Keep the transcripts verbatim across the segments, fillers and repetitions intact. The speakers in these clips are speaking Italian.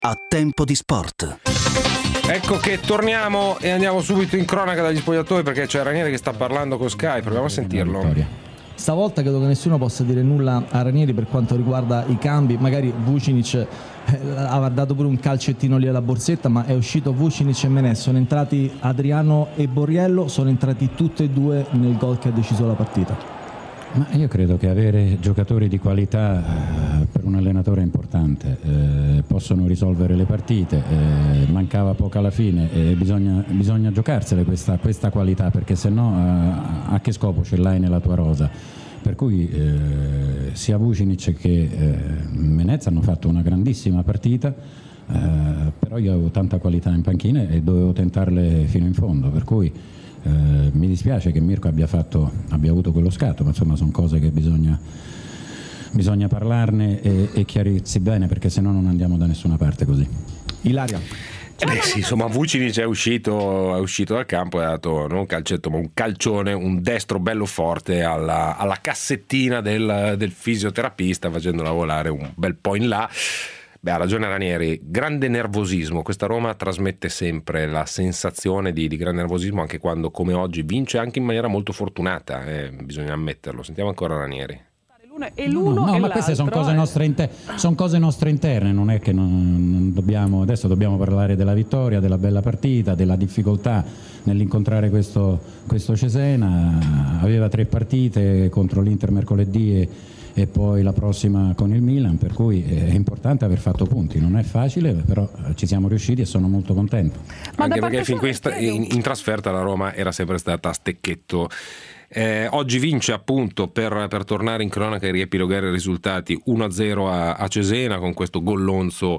a Tempo di Sport. Ecco che torniamo e andiamo subito in cronaca dagli spogliatoi, perché c'è Ranieri che sta parlando con Sky. Proviamo a sentirlo. Stavolta credo che nessuno possa dire nulla a Ranieri per quanto riguarda i cambi. Magari Vucinic eh, aveva dato pure un calcettino lì alla borsetta, ma è uscito Vucinic e Menez, sono entrati Adriano e Borriello, sono entrati tutti e due nel gol che ha deciso la partita. Ma io credo che avere giocatori di qualità eh, per un allenatore è importante, eh, possono risolvere le partite, eh, mancava poco alla fine e bisogna, bisogna giocarsele questa, questa qualità, perché se no eh, a che scopo ce l'hai nella tua rosa? Per cui eh, sia Vucinic che eh, Menez hanno fatto una grandissima partita, eh, però io avevo tanta qualità in panchina e dovevo tentarle fino in fondo, per cui Eh, mi dispiace che Mirko abbia, fatto, abbia avuto quello scatto, ma insomma sono cose che bisogna, bisogna parlarne e, e chiarirsi bene, perché se no non andiamo da nessuna parte così. Ilaria. Eh beh, sì, insomma, Vucinic è uscito, è uscito dal campo e ha dato non un calcetto ma un calcione, un destro bello forte alla, alla cassettina del, del fisioterapista, facendola volare un bel po' in là. Beh, ha ragione Ranieri, grande nervosismo. Questa Roma trasmette sempre la sensazione di, di grande nervosismo, anche quando, come oggi, vince anche in maniera molto fortunata, eh, bisogna ammetterlo. Sentiamo ancora Ranieri. E l'uno no, no, e ma queste sono cose, eh. nostre inter- son cose nostre interne, non è che non, non dobbiamo, adesso dobbiamo parlare della vittoria, della bella partita, della difficoltà nell'incontrare questo, questo Cesena. Aveva tre partite contro l'Inter mercoledì e e poi la prossima con il Milan, per cui è importante aver fatto punti, non è facile, però ci siamo riusciti e sono molto contento. Ma anche perché fin qui in, in trasferta la Roma era sempre stata a stecchetto. Eh, oggi vince appunto per, per tornare in cronaca e riepilogare i risultati uno a zero a, a Cesena, con questo gollonzo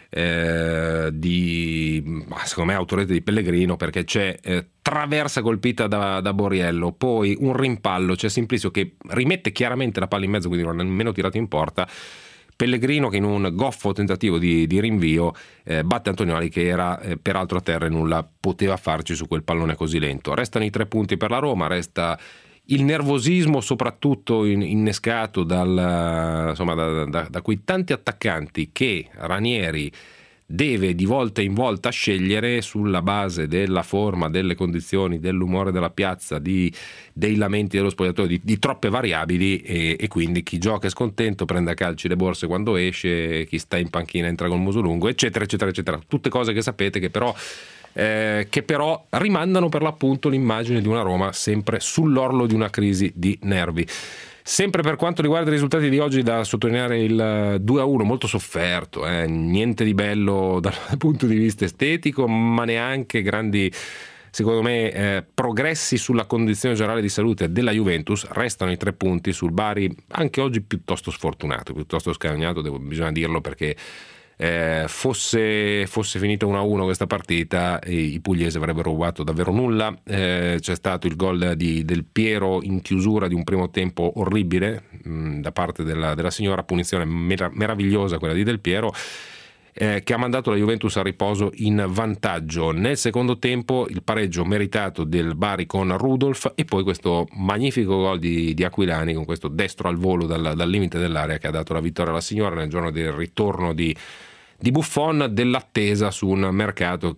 Eh, di secondo me autorete di Pellegrino, perché c'è eh, traversa colpita da, da Borriello, poi un rimpallo, c'è Simplicio che rimette chiaramente la palla in mezzo, quindi non ha nemmeno tirato in porta. Pellegrino che in un goffo tentativo di, di rinvio eh, batte Antonioli, che era eh, peraltro a terra e nulla poteva farci su quel pallone così lento. Restano i tre punti per la Roma, resta il nervosismo soprattutto innescato dal, insomma, da, da, da quei tanti attaccanti che Ranieri deve di volta in volta scegliere sulla base della forma, delle condizioni, dell'umore della piazza, di, dei lamenti dello spogliatoio, di, di troppe variabili, e, e quindi chi gioca è scontento, prende a calci le borse quando esce, chi sta in panchina entra col muso lungo, eccetera eccetera eccetera. Tutte cose che sapete che però Eh, che però rimandano per l'appunto l'immagine di una Roma sempre sull'orlo di una crisi di nervi. Sempre per quanto riguarda i risultati di oggi, da sottolineare il due a uno molto sofferto, eh? Niente di bello dal punto di vista estetico, ma neanche grandi, secondo me, eh, progressi sulla condizione generale di salute della Juventus. Restano i tre punti sul Bari, anche oggi piuttosto sfortunato, piuttosto scagnato, devo, bisogna dirlo, perché Eh, fosse, fosse finita uno a uno questa partita, eh, i pugliesi avrebbero rubato davvero nulla. Eh, c'è stato il gol di, del Piero in chiusura di un primo tempo orribile mh, da parte della, della signora, punizione mer- meravigliosa quella di Del Piero, eh, che ha mandato la Juventus a riposo in vantaggio. Nel secondo tempo il pareggio meritato del Bari con Rudolf, e poi questo magnifico gol di, di Aquilani con questo destro al volo dal, dal limite dell'area, che ha dato la vittoria alla signora nel giorno del ritorno di di Buffon, dell'attesa su un mercato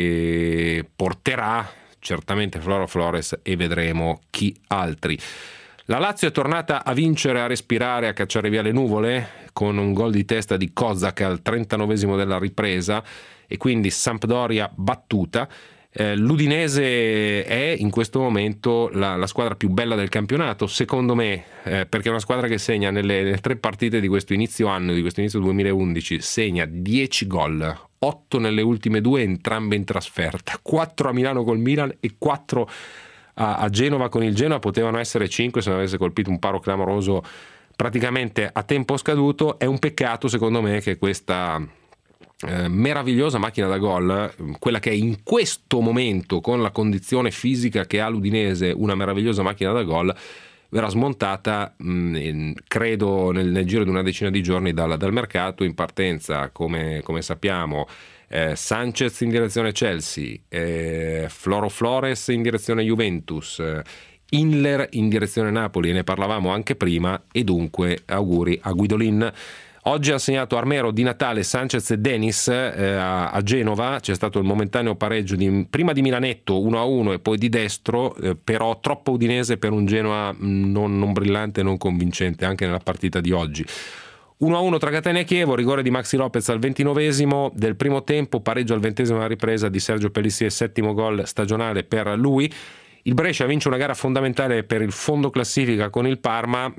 che porterà certamente Floro Flores e vedremo chi altri. La Lazio è tornata a vincere, a respirare, a cacciare via le nuvole con un gol di testa di Kozak al trentanovesimo della ripresa, e quindi Sampdoria battuta. Eh, L'Udinese è in questo momento la, la squadra più bella del campionato, secondo me, eh, perché è una squadra che segna nelle, nelle tre partite di questo inizio anno, di questo inizio duemilaundici, segna dieci gol, otto nelle ultime due, entrambe in trasferta, quattro a Milano col Milan e quattro a, a Genova con il Genoa. Potevano essere cinque se non avesse colpito un paro clamoroso praticamente a tempo scaduto. È un peccato, secondo me, che questa Eh, meravigliosa macchina da gol, quella che è in questo momento, con la condizione fisica che ha l'Udinese, una meravigliosa macchina da gol, verrà smontata mh, credo nel, nel giro di una decina di giorni dal, dal mercato. In partenza, come, come sappiamo, eh, Sanchez in direzione Chelsea, eh, Floro Flores in direzione Juventus, eh, Inler in direzione Napoli, e ne parlavamo anche prima, e dunque auguri a Guidolin. Oggi ha segnato Armero, Di Natale, Sanchez e Denis eh, a, a Genova. C'è stato il momentaneo pareggio di, prima di Milanetto uno a uno e poi di Destro, eh, però troppo Udinese per un Genoa non, non brillante e non convincente anche nella partita di oggi. uno a uno tra Catania e Chievo, rigore di Maxi Lopez al ventinovesimo del primo tempo, pareggio al ventesimo alla ripresa di Sergio Pellissier, settimo gol stagionale per lui. Il Brescia vince una gara fondamentale per il fondo classifica con il Parma,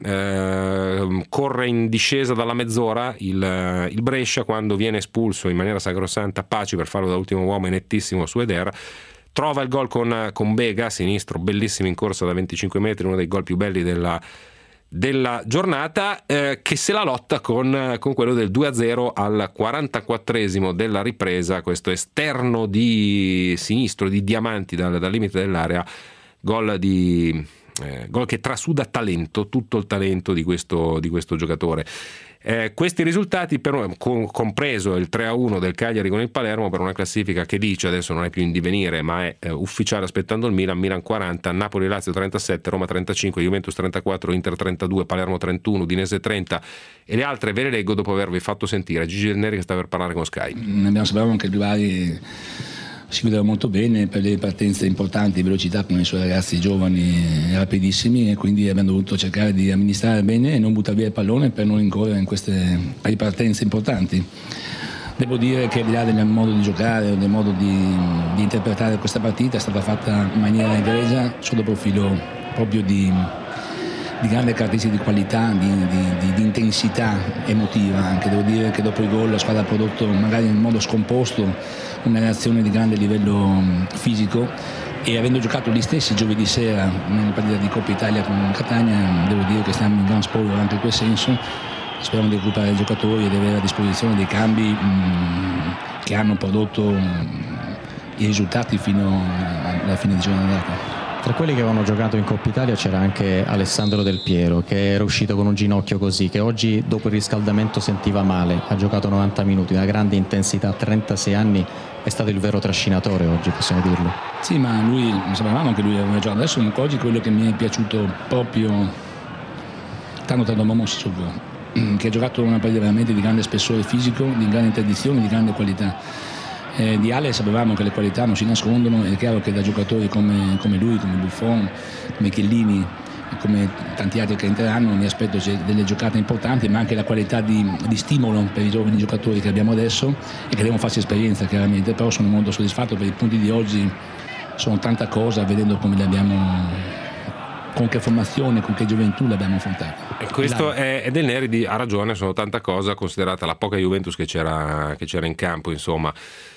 eh, corre in discesa dalla mezz'ora il, il Brescia quando viene espulso in maniera sacrosanta Paci per farlo da ultimo uomo e nettissimo su Eder. Trova il gol con, con Bega, sinistro, bellissimo in corsa da venticinque metri, uno dei gol più belli della, della giornata, eh, che se la lotta con, con quello del due a zero al quarantaquattresimo della ripresa, questo esterno di sinistro di Diamanti dal, dal limite dell'area, gol di eh, gol che trasuda talento, tutto il talento di questo, di questo giocatore. Eh, questi risultati, per, con, compreso il tre a uno del Cagliari con il Palermo, per una classifica che dice adesso non è più in divenire ma è eh, ufficiale aspettando il Milan, Milan quaranta, Napoli-Lazio trentasette, Roma trentacinque, Juventus trentaquattro, Inter trentadue, Palermo trentuno, Udinese trenta e le altre ve le leggo dopo avervi fatto sentire Gigi Del Neri che sta per parlare con Sky. Abbiamo saputo che i rivali si vedeva molto bene per le partenze importanti, velocità con i suoi ragazzi giovani e rapidissimi, e quindi abbiamo dovuto cercare di amministrare bene e non buttare via il pallone per non incorrere in queste ripartenze importanti. Devo dire che al di là del modo di giocare o del modo di, di interpretare questa partita è stata fatta in maniera egregia sotto profilo proprio di, di grande caratteristica di qualità, di, di, di, di intensità emotiva anche. Devo dire che dopo il gol la squadra ha prodotto magari in modo scomposto una reazione di grande livello fisico, e avendo giocato gli stessi giovedì sera nella partita di Coppa Italia con Catania, devo dire che stiamo in gran spoglio anche in quel senso. Speriamo di recuperare i giocatori e di avere a disposizione dei cambi mh, che hanno prodotto mh, i risultati fino alla fine di giornata. Tra quelli che avevano giocato in Coppa Italia c'era anche Alessandro Del Piero, che era uscito con un ginocchio così, che oggi dopo il riscaldamento sentiva male, ha giocato novanta minuti, una grande intensità, trentasei anni, è stato il vero trascinatore oggi, possiamo dirlo. Sì, ma lui, sapevamo che lui aveva giocato. Adesso oggi quello che mi è piaciuto proprio tanto tanto Momosso, che ha giocato una partita veramente di grande spessore fisico, di grande interdizione, di grande qualità. Eh, di Ale sapevamo che le qualità non si nascondono, è chiaro che da giocatori come, come lui, come Buffon, come Chiellini, come tanti altri che entreranno, mi aspetto delle giocate importanti, ma anche la qualità di, di stimolo per i giovani giocatori che abbiamo adesso e che devono farsi esperienza chiaramente. Però sono molto soddisfatto per i punti di oggi, sono tanta cosa, vedendo come li abbiamo, con che formazione, con che gioventù l'abbiamo affrontato. E questo è, è Del Neri, ha ragione, sono tanta cosa considerata la poca Juventus che c'era, che c'era in campo, insomma.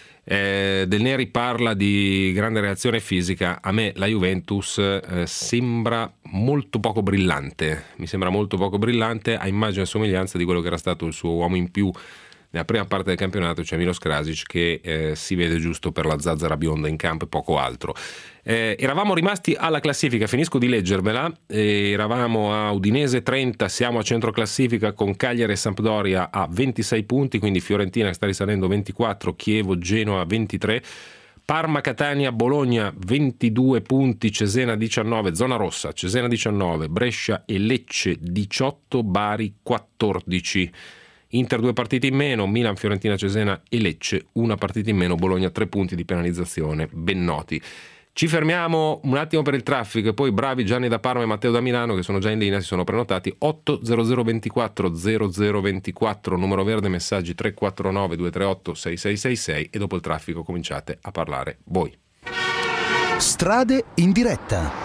Eh, Del Neri parla di grande reazione fisica. A me la Juventus eh, sembra molto poco brillante, mi sembra molto poco brillante, a immagine e somiglianza di quello che era stato il suo uomo in più nella prima parte del campionato, cioè Milos Krasic, che eh, si vede giusto per la zazzera bionda in campo e poco altro. Eh, eravamo rimasti alla classifica, finisco di leggermela, eh, eravamo a Udinese trenta, siamo a centro classifica con Cagliari e Sampdoria a ventisei punti, quindi Fiorentina che sta risalendo ventiquattro, Chievo, Genoa ventitré, Parma, Catania, Bologna ventidue punti, Cesena diciannove, zona rossa, Cesena diciannove, Brescia e Lecce diciotto, Bari quattordici. Inter due partite in meno, Milan, Fiorentina, Cesena e Lecce una partita in meno, Bologna tre punti di penalizzazione ben noti. Ci fermiamo un attimo per il traffico e poi bravi Gianni da Parma e Matteo da Milano che sono già in linea, si sono prenotati. Otto zero zero ventiquattro zero zero ventiquattro, numero verde, messaggi tre quattro nove due tre otto sei sei sei sei, e dopo il traffico cominciate a parlare voi. Strade in diretta.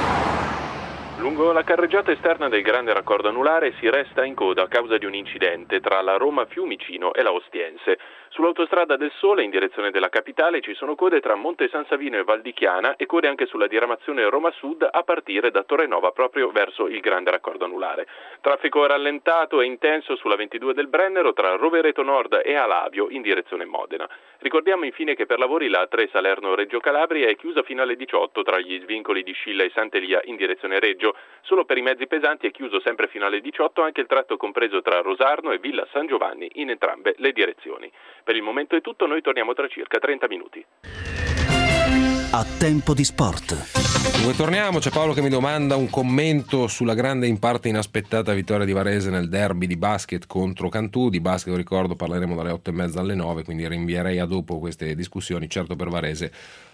Lungo la carreggiata esterna del grande raccordo anulare si resta in coda a causa di un incidente tra la Roma Fiumicino e la Ostiense. Sull'autostrada del Sole in direzione della capitale ci sono code tra Monte San Savino e Val di Chiana e code anche sulla diramazione Roma Sud a partire da Torrenova proprio verso il grande raccordo anulare. Traffico rallentato e intenso sulla ventidue del Brennero tra Rovereto Nord e Alavio in direzione Modena. Ricordiamo infine che per lavori la A tre Salerno-Reggio Calabria è chiusa fino alle diciotto tra gli svincoli di Scilla e Sant'Elia in direzione Reggio. Solo per i mezzi pesanti è chiuso sempre fino alle diciotto anche il tratto compreso tra Rosarno e Villa San Giovanni in entrambe le direzioni. Per il momento è tutto, noi torniamo tra circa trenta minuti. a Tempo di Sport. Dove torniamo? C'è Paolo che mi domanda un commento sulla grande in parte inaspettata vittoria di Varese nel derby di basket contro Cantù. Di basket, lo ricordo, parleremo dalle otto e mezza alle nove, quindi rinvierei a dopo queste discussioni. Certo, per Varese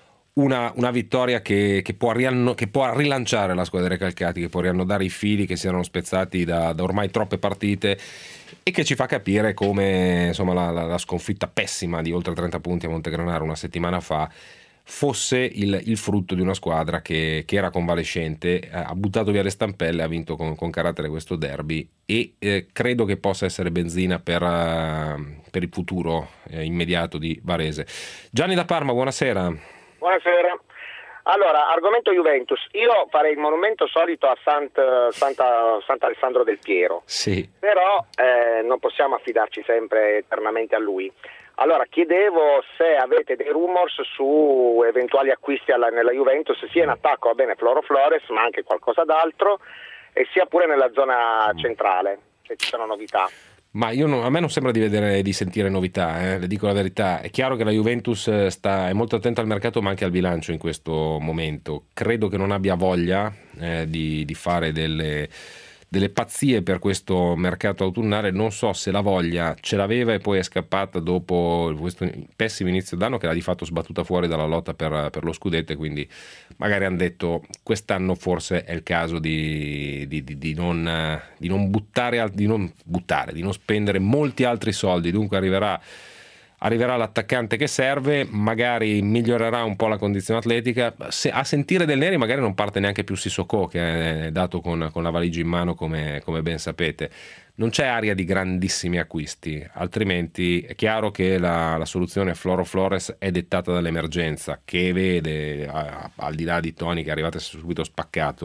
una, una vittoria che, che, può rianno, che può rilanciare la squadra dei Recalcati, che può riannodare i fili che si erano spezzati da, da ormai troppe partite, e che ci fa capire come, insomma, la, la, la sconfitta pessima di oltre trenta punti a Montegranaro una settimana fa fosse il, il frutto di una squadra che, che era convalescente, ha buttato via le stampelle, ha vinto con, con carattere questo derby, e eh, credo che possa essere benzina per, uh, per il futuro eh, immediato di Varese. Gianni da Parma, buonasera. Buonasera. Allora, argomento Juventus. Io farei il monumento solito a Sant, Santa, Sant'Alessandro del Piero. Sì. Però eh, non possiamo affidarci sempre eternamente a lui. Allora, chiedevo se avete dei rumors su eventuali acquisti alla, nella Juventus, sia in attacco, va bene, Floro Flores, ma anche qualcosa d'altro, e sia pure nella zona centrale, se ci sono novità. Ma io non, a me non sembra di vedere, di sentire novità, eh, le dico la verità. È chiaro che la Juventus sta, è molto attenta al mercato, ma anche al bilancio in questo momento. Credo che non abbia voglia eh, di, di fare delle, delle pazzie per questo mercato autunnale. Non so se la voglia ce l'aveva e poi è scappata dopo questo pessimo inizio d'anno, che l'ha di fatto sbattuta fuori dalla lotta per, per lo scudetto, e quindi magari hanno detto quest'anno forse è il caso di, di, di, di, non, di non buttare, di non buttare, di non spendere molti altri soldi. Dunque arriverà arriverà l'attaccante che serve, magari migliorerà un po' la condizione atletica. Se, a sentire del Neri magari non parte neanche più Sissoko, che è dato con, con la valigia in mano, come, come ben sapete. Non c'è aria di grandissimi acquisti, altrimenti è chiaro che la, la soluzione Floro Flores è dettata dall'emergenza, che vede, a, al di là di Toni che è arrivato subito spaccato,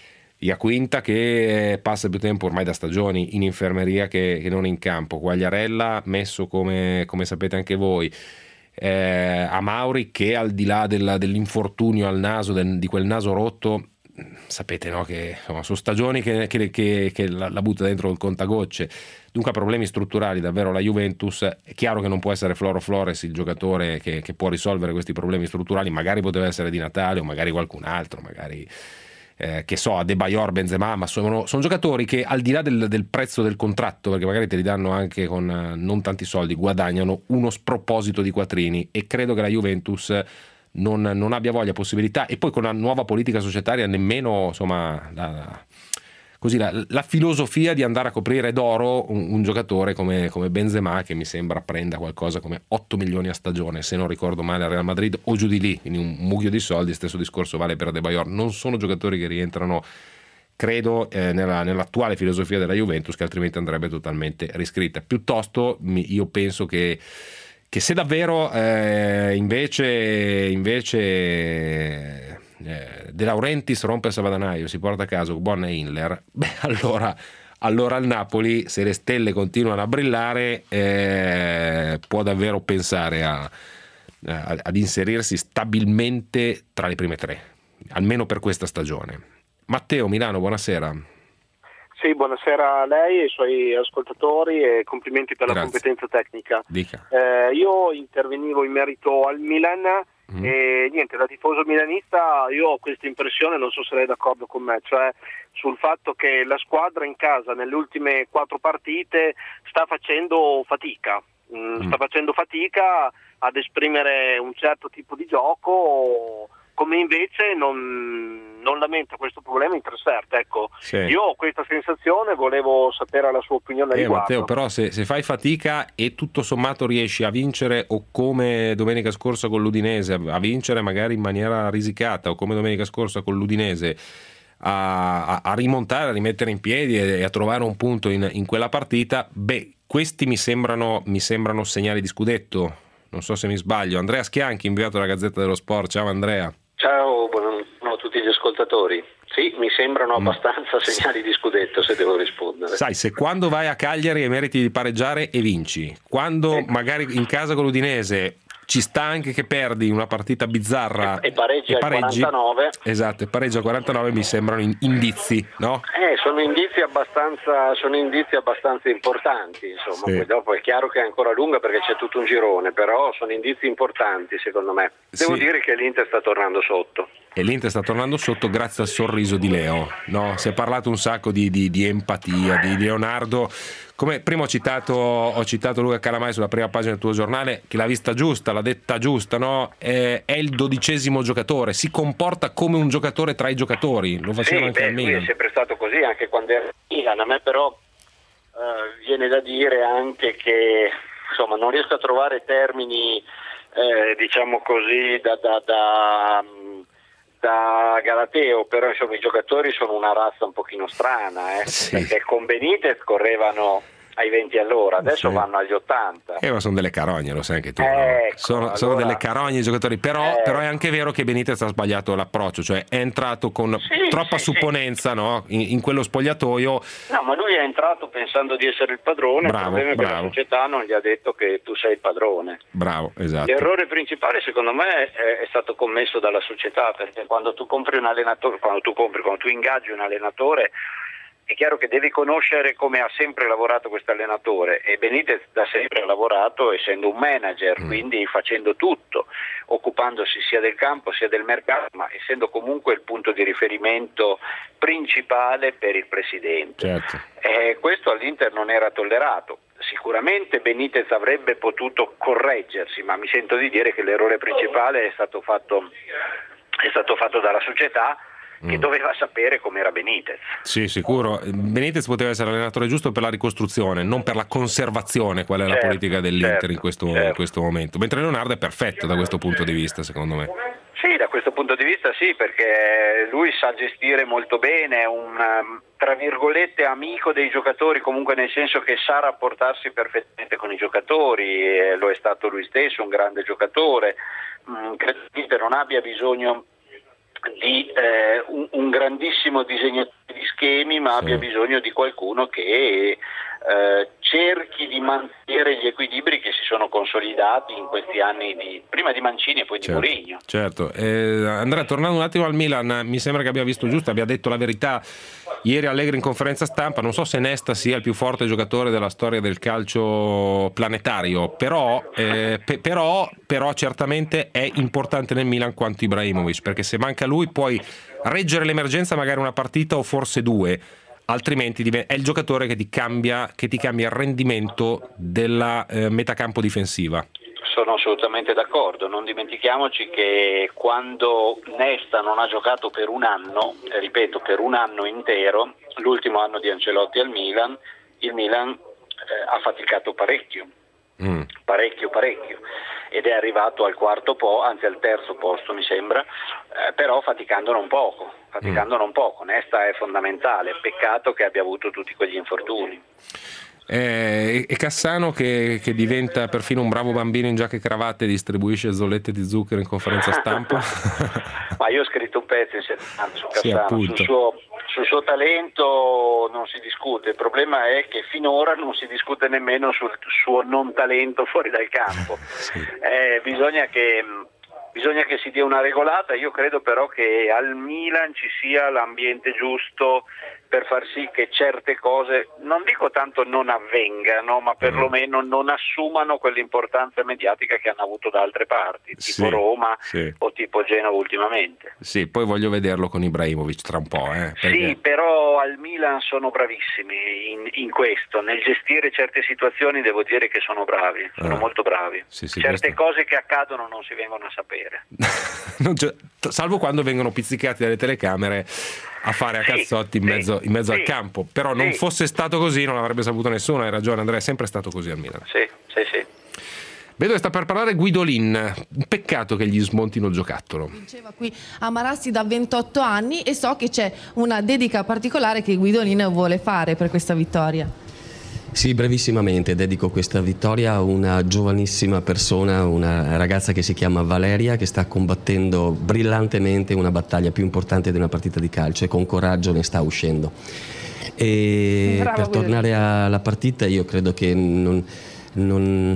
Iaquinta che passa più tempo ormai da stagioni in infermeria che, che non in campo, Quagliarella messo come, come sapete anche voi, eh, Amauri che al di là del, dell'infortunio al naso, del, di quel naso rotto, sapete, no, che insomma, sono stagioni che, che, che, che la, la butta dentro il contagocce. Dunque, problemi strutturali davvero la Juventus. È chiaro che non può essere Floro Flores il giocatore che, che può risolvere questi problemi strutturali, magari poteva essere Di Natale o magari qualcun altro, magari Eh, che so, Adebayor, Benzema, ma sono, sono giocatori che al di là del, del prezzo del contratto, perché magari te li danno anche con uh, non tanti soldi, guadagnano uno sproposito di quattrini, e credo che la Juventus non, non abbia voglia, possibilità, e poi con la nuova politica societaria nemmeno, insomma, la, così, la, la filosofia di andare a coprire d'oro un, un giocatore come, come Benzema, che mi sembra prenda qualcosa come otto milioni a stagione, se non ricordo male, al Real Madrid o giù di lì, quindi un mucchio di soldi. Stesso discorso vale per Adebayor. Non sono giocatori che rientrano, credo, eh, nella, nell'attuale filosofia della Juventus, che altrimenti andrebbe totalmente riscritta. Piuttosto mi, io penso che che se davvero eh, invece invece eh, De Laurentiis rompe il salvadanaio, si porta a casa Buon e Inler, beh allora allora il Napoli, se le stelle continuano a brillare, eh, può davvero pensare a, a, ad inserirsi stabilmente tra le prime tre, almeno per questa stagione. Matteo, Milano, buonasera. Sì, buonasera a lei e ai suoi ascoltatori, e complimenti per Grazie. la competenza tecnica. Dica. Eh, io intervenivo in merito al Milan mm. e niente, da tifoso milanista io ho questa impressione, non so se lei è d'accordo con me, cioè sul fatto che la squadra in casa nelle ultime quattro partite sta facendo fatica, mm, mm. sta facendo fatica ad esprimere un certo tipo di gioco, come invece non, non lamenta questo problema in trasferta. Ecco, sì. Io ho questa sensazione, volevo sapere la sua opinione a eh, riguardo. Matteo, però se, se fai fatica e tutto sommato riesci a vincere, o come domenica scorsa con l'Udinese, a vincere magari in maniera risicata, o come domenica scorsa con l'Udinese a, a, a rimontare, a rimettere in piedi e, e a trovare un punto in, in quella partita, beh, questi mi sembrano, mi sembrano segnali di scudetto. Non so se mi sbaglio. Andrea Schianchi, inviato dalla Gazzetta dello Sport. Ciao Andrea. Ciao, buongiorno a tutti gli ascoltatori. Sì, mi sembrano abbastanza mm. segnali di scudetto, se devo rispondere. Sai, se quando vai a Cagliari e meriti di pareggiare e vinci, quando eh. magari in casa con l'Udinese ci sta anche che perdi una partita bizzarra e, e pareggi, e pareggi al quarantanove. Esatto, e pareggi al quarantanove mi sembrano indizi, no? Eh, sono indizi abbastanza sono indizi abbastanza importanti, insomma. Sì. Poi dopo è chiaro che è ancora lunga perché c'è tutto un girone, però sono indizi importanti secondo me. Devo sì. dire che l'Inter sta tornando sotto. E l'Inter sta tornando sotto grazie al sorriso di Leo, no? Si è parlato un sacco di, di, di empatia, di Leonardo. Come prima ho citato, ho citato Luca Calamai sulla prima pagina del tuo giornale, che l'ha vista giusta, l'ha detta giusta, no? È, è il dodicesimo giocatore, si comporta come un giocatore tra i giocatori, lo faceva sì, anche beh, al Milan. Lui è sempre stato così, anche quando era Milan. A me però uh, viene da dire anche che insomma non riesco a trovare termini eh, diciamo così da, da, da da Galateo, però insomma i giocatori sono una razza un pochino strana, eh? Sì. Perché con Benitez correvano ai venti all'ora, adesso sì. vanno agli ottanta. Eh, ma sono delle carogne, lo sai anche tu. Ecco, no? sono, allora... sono delle carogne i giocatori, però, eh... però è anche vero che Benitez ha sbagliato l'approccio, cioè è entrato con sì, troppa sì, supponenza sì. No? In, in quello spogliatoio. No, ma lui è entrato pensando di essere il padrone, bravo, il problema è che bravo. la società non gli ha detto che tu sei il padrone. Bravo, esatto. L'errore principale secondo me è, è stato commesso dalla società, perché quando tu compri un allenatore, quando tu compri, quando tu ingaggi un allenatore, è chiaro che devi conoscere come ha sempre lavorato questo allenatore, e Benitez da sempre ha lavorato essendo un manager, mm. quindi facendo tutto, occupandosi sia del campo sia del mercato, ma essendo comunque il punto di riferimento principale per il presidente. Certo. E questo all'Inter non era tollerato. Sicuramente Benitez avrebbe potuto correggersi, ma mi sento di dire che l'errore principale è stato fatto, è stato fatto dalla società, che mm. doveva sapere com'era Benitez. Sì, sicuro. Benitez poteva essere l'allenatore giusto per la ricostruzione, non per la conservazione, qual è certo, la politica dell'Inter certo, in, questo, certo. in questo momento. Mentre Leonardo è perfetto da questo punto di vista, secondo me. Sì, da questo punto di vista sì, perché lui sa gestire molto bene, è un tra virgolette amico dei giocatori, comunque nel senso che sa rapportarsi perfettamente con i giocatori, e lo è stato lui stesso, un grande giocatore. Mm, credo che l'Inter non abbia bisogno di eh, un, un grandissimo disegnatore di schemi, ma sì. abbia bisogno di qualcuno che eh, cerchi di mantenere gli equilibri che si sono consolidati in questi anni di, prima di Mancini e poi certo, di Mourinho. Certo. Eh, Andrea, tornando un attimo al Milan, mi sembra che abbia visto giusto, abbia detto la verità ieri Allegri in conferenza stampa. Non so se Nesta sia il più forte giocatore della storia del calcio planetario, però, eh, pe- però, però certamente è importante nel Milan quanto Ibrahimovic, perché se manca lui puoi reggere l'emergenza magari una partita o forse due, altrimenti è il giocatore che ti cambia, che ti cambia il rendimento della eh, metacampo difensiva. Sono assolutamente d'accordo, non dimentichiamoci che quando Nesta non ha giocato per un anno, eh, ripeto per un anno intero, l'ultimo anno di Ancelotti al Milan, il Milan eh, ha faticato parecchio, mm. parecchio parecchio, ed è arrivato al quarto po', anzi al terzo posto mi sembra, eh, però faticando non poco, faticando mm. non poco. Nesta è fondamentale, peccato che abbia avuto tutti quegli infortuni. Eh, e Cassano che, che diventa perfino un bravo bambino in giacca e cravatte e distribuisce zollette di zucchero in conferenza stampa. Ma io ho scritto un pezzo in settimana su Cassano, sì, sul, suo, sul suo talento non si discute, il problema è che finora non si discute nemmeno sul suo non talento fuori dal campo. Sì. eh, bisogna che Bisogna che si dia una regolata. Io credo però che al Milan ci sia l'ambiente giusto per far sì che certe cose, non dico tanto non avvengano, ma perlomeno non assumano quell'importanza mediatica che hanno avuto da altre parti, tipo sì, Roma sì. o tipo Genova ultimamente. Sì, poi voglio vederlo con Ibrahimovic tra un po'. Eh, perché... Sì, però al Milan sono bravissimi in, in questo, nel gestire certe situazioni devo dire che sono bravi, sono ah. molto bravi. Sì, sì, certe questo... cose che accadono non si vengono a sapere. non salvo quando vengono pizzicati dalle telecamere a fare a cazzotti in mezzo, in mezzo sì, al campo, però non sì. fosse stato così non avrebbe saputo nessuno. Hai ragione Andrea, è sempre stato così al Milan. Sì, sì, sì. Vedo che sta per parlare Guidolin, un peccato che gli smontino il giocattolo. Vinceva qui a Marassi da ventotto anni e so che c'è una dedica particolare che Guidolin vuole fare per questa vittoria. Sì, brevissimamente dedico questa vittoria a una giovanissima persona, una ragazza che si chiama Valeria, che sta combattendo brillantemente una battaglia più importante di una partita di calcio e con coraggio ne sta uscendo. E Bravo, per tornare alla partita, io credo che non, non,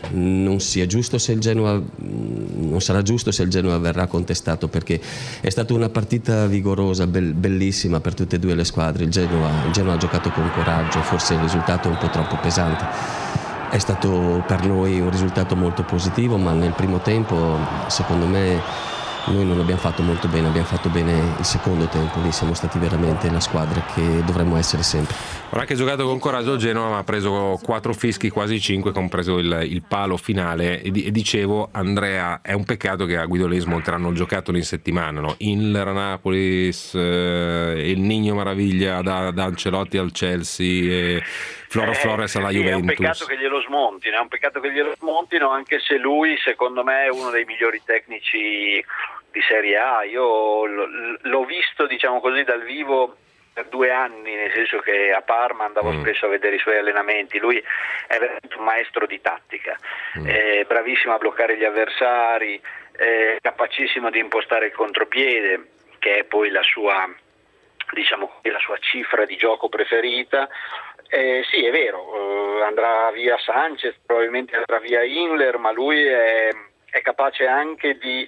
non sia giusto se il Genoa non sarà giusto se il Genoa verrà contestato, perché è stata una partita vigorosa, bell, bellissima per tutte e due le squadre. Il Genoa, il Genoa ha giocato con coraggio, forse il risultato è un po' troppo pesante. È stato per noi un risultato molto positivo, ma nel primo tempo secondo me noi non abbiamo fatto molto bene, abbiamo fatto bene il secondo tempo, lì siamo stati veramente la squadra che dovremmo essere sempre. Ora che ha giocato con coraggio il Genoa, ma ha preso quattro fischi, quasi cinque, compreso il, il palo finale, e, e dicevo, Andrea, è un peccato che a Guidolins monteranno il giocattolo in settimana, no? Inter a Napolis, eh, il Nino Maraviglia da, da Ancelotti al Chelsea, e Floro eh, Flores alla sì, Juventus. È un peccato che glielo smontino, è un peccato che glielo smontino, anche se lui secondo me è uno dei migliori tecnici di Serie A. Io l'ho visto, diciamo così, dal vivo per due anni, nel senso che a Parma andavo mm. spesso a vedere i suoi allenamenti. Lui è veramente un maestro di tattica, mm. è bravissimo a bloccare gli avversari, è capacissimo di impostare il contropiede, che è poi la sua, diciamo, la sua cifra di gioco preferita. Eh, sì, è vero, eh, andrà via Sanchez, probabilmente andrà via Inler, ma lui è, è capace anche di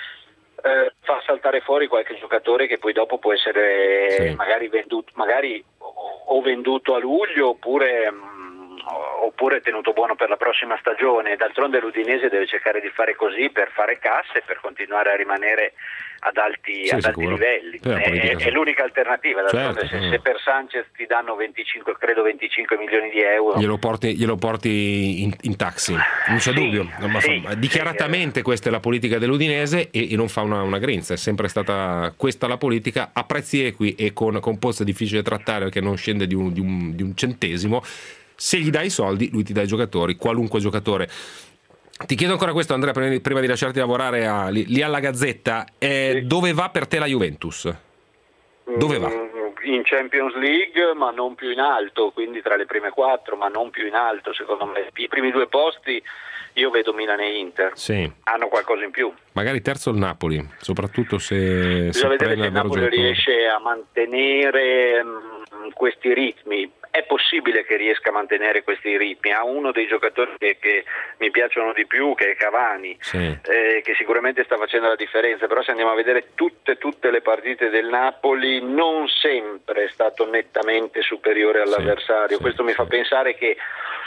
eh, far saltare fuori qualche giocatore che poi dopo può essere sì. magari venduto, magari o venduto a luglio oppure, mh, oppure tenuto buono per la prossima stagione. D'altronde l'Udinese deve cercare di fare così per fare casse, per continuare a rimanere ad alti, sì, ad alti livelli. È, è, è l'unica alternativa. D'altronde certo. se, se per Sanchez ti danno venticinque, credo venticinque milioni di euro, glielo porti, glielo porti in, in taxi, non c'è sì, dubbio. Ma sì, fa, dichiaratamente sì, questa è la politica dell'Udinese, e, e non fa una, una grinza, è sempre stata questa la politica, a prezzi equi e con, con poste difficili da trattare, perché non scende di un, di un, di un centesimo. Se gli dai i soldi, lui ti dà i giocatori, qualunque giocatore. Ti chiedo ancora questo, Andrea, prima di lasciarti lavorare a, lì, lì alla Gazzetta, eh, sì. dove va per te la Juventus? Dove va? In Champions League, ma non più in alto, quindi tra le prime quattro, ma non più in alto, secondo me. I primi due posti io vedo Milan e Inter, sì. hanno qualcosa in più. Magari terzo il Napoli, soprattutto se... Bisogna se vedere se il Napoli giocatore. riesce a mantenere mh, questi ritmi. È possibile che riesca a mantenere questi ritmi. Ha uno dei giocatori che, che mi piacciono di più, che è Cavani, sì. eh, che sicuramente sta facendo la differenza, però se andiamo a vedere tutte, tutte le partite del Napoli, non sempre è stato nettamente superiore all'avversario. Sì, Questo sì, mi sì. fa pensare che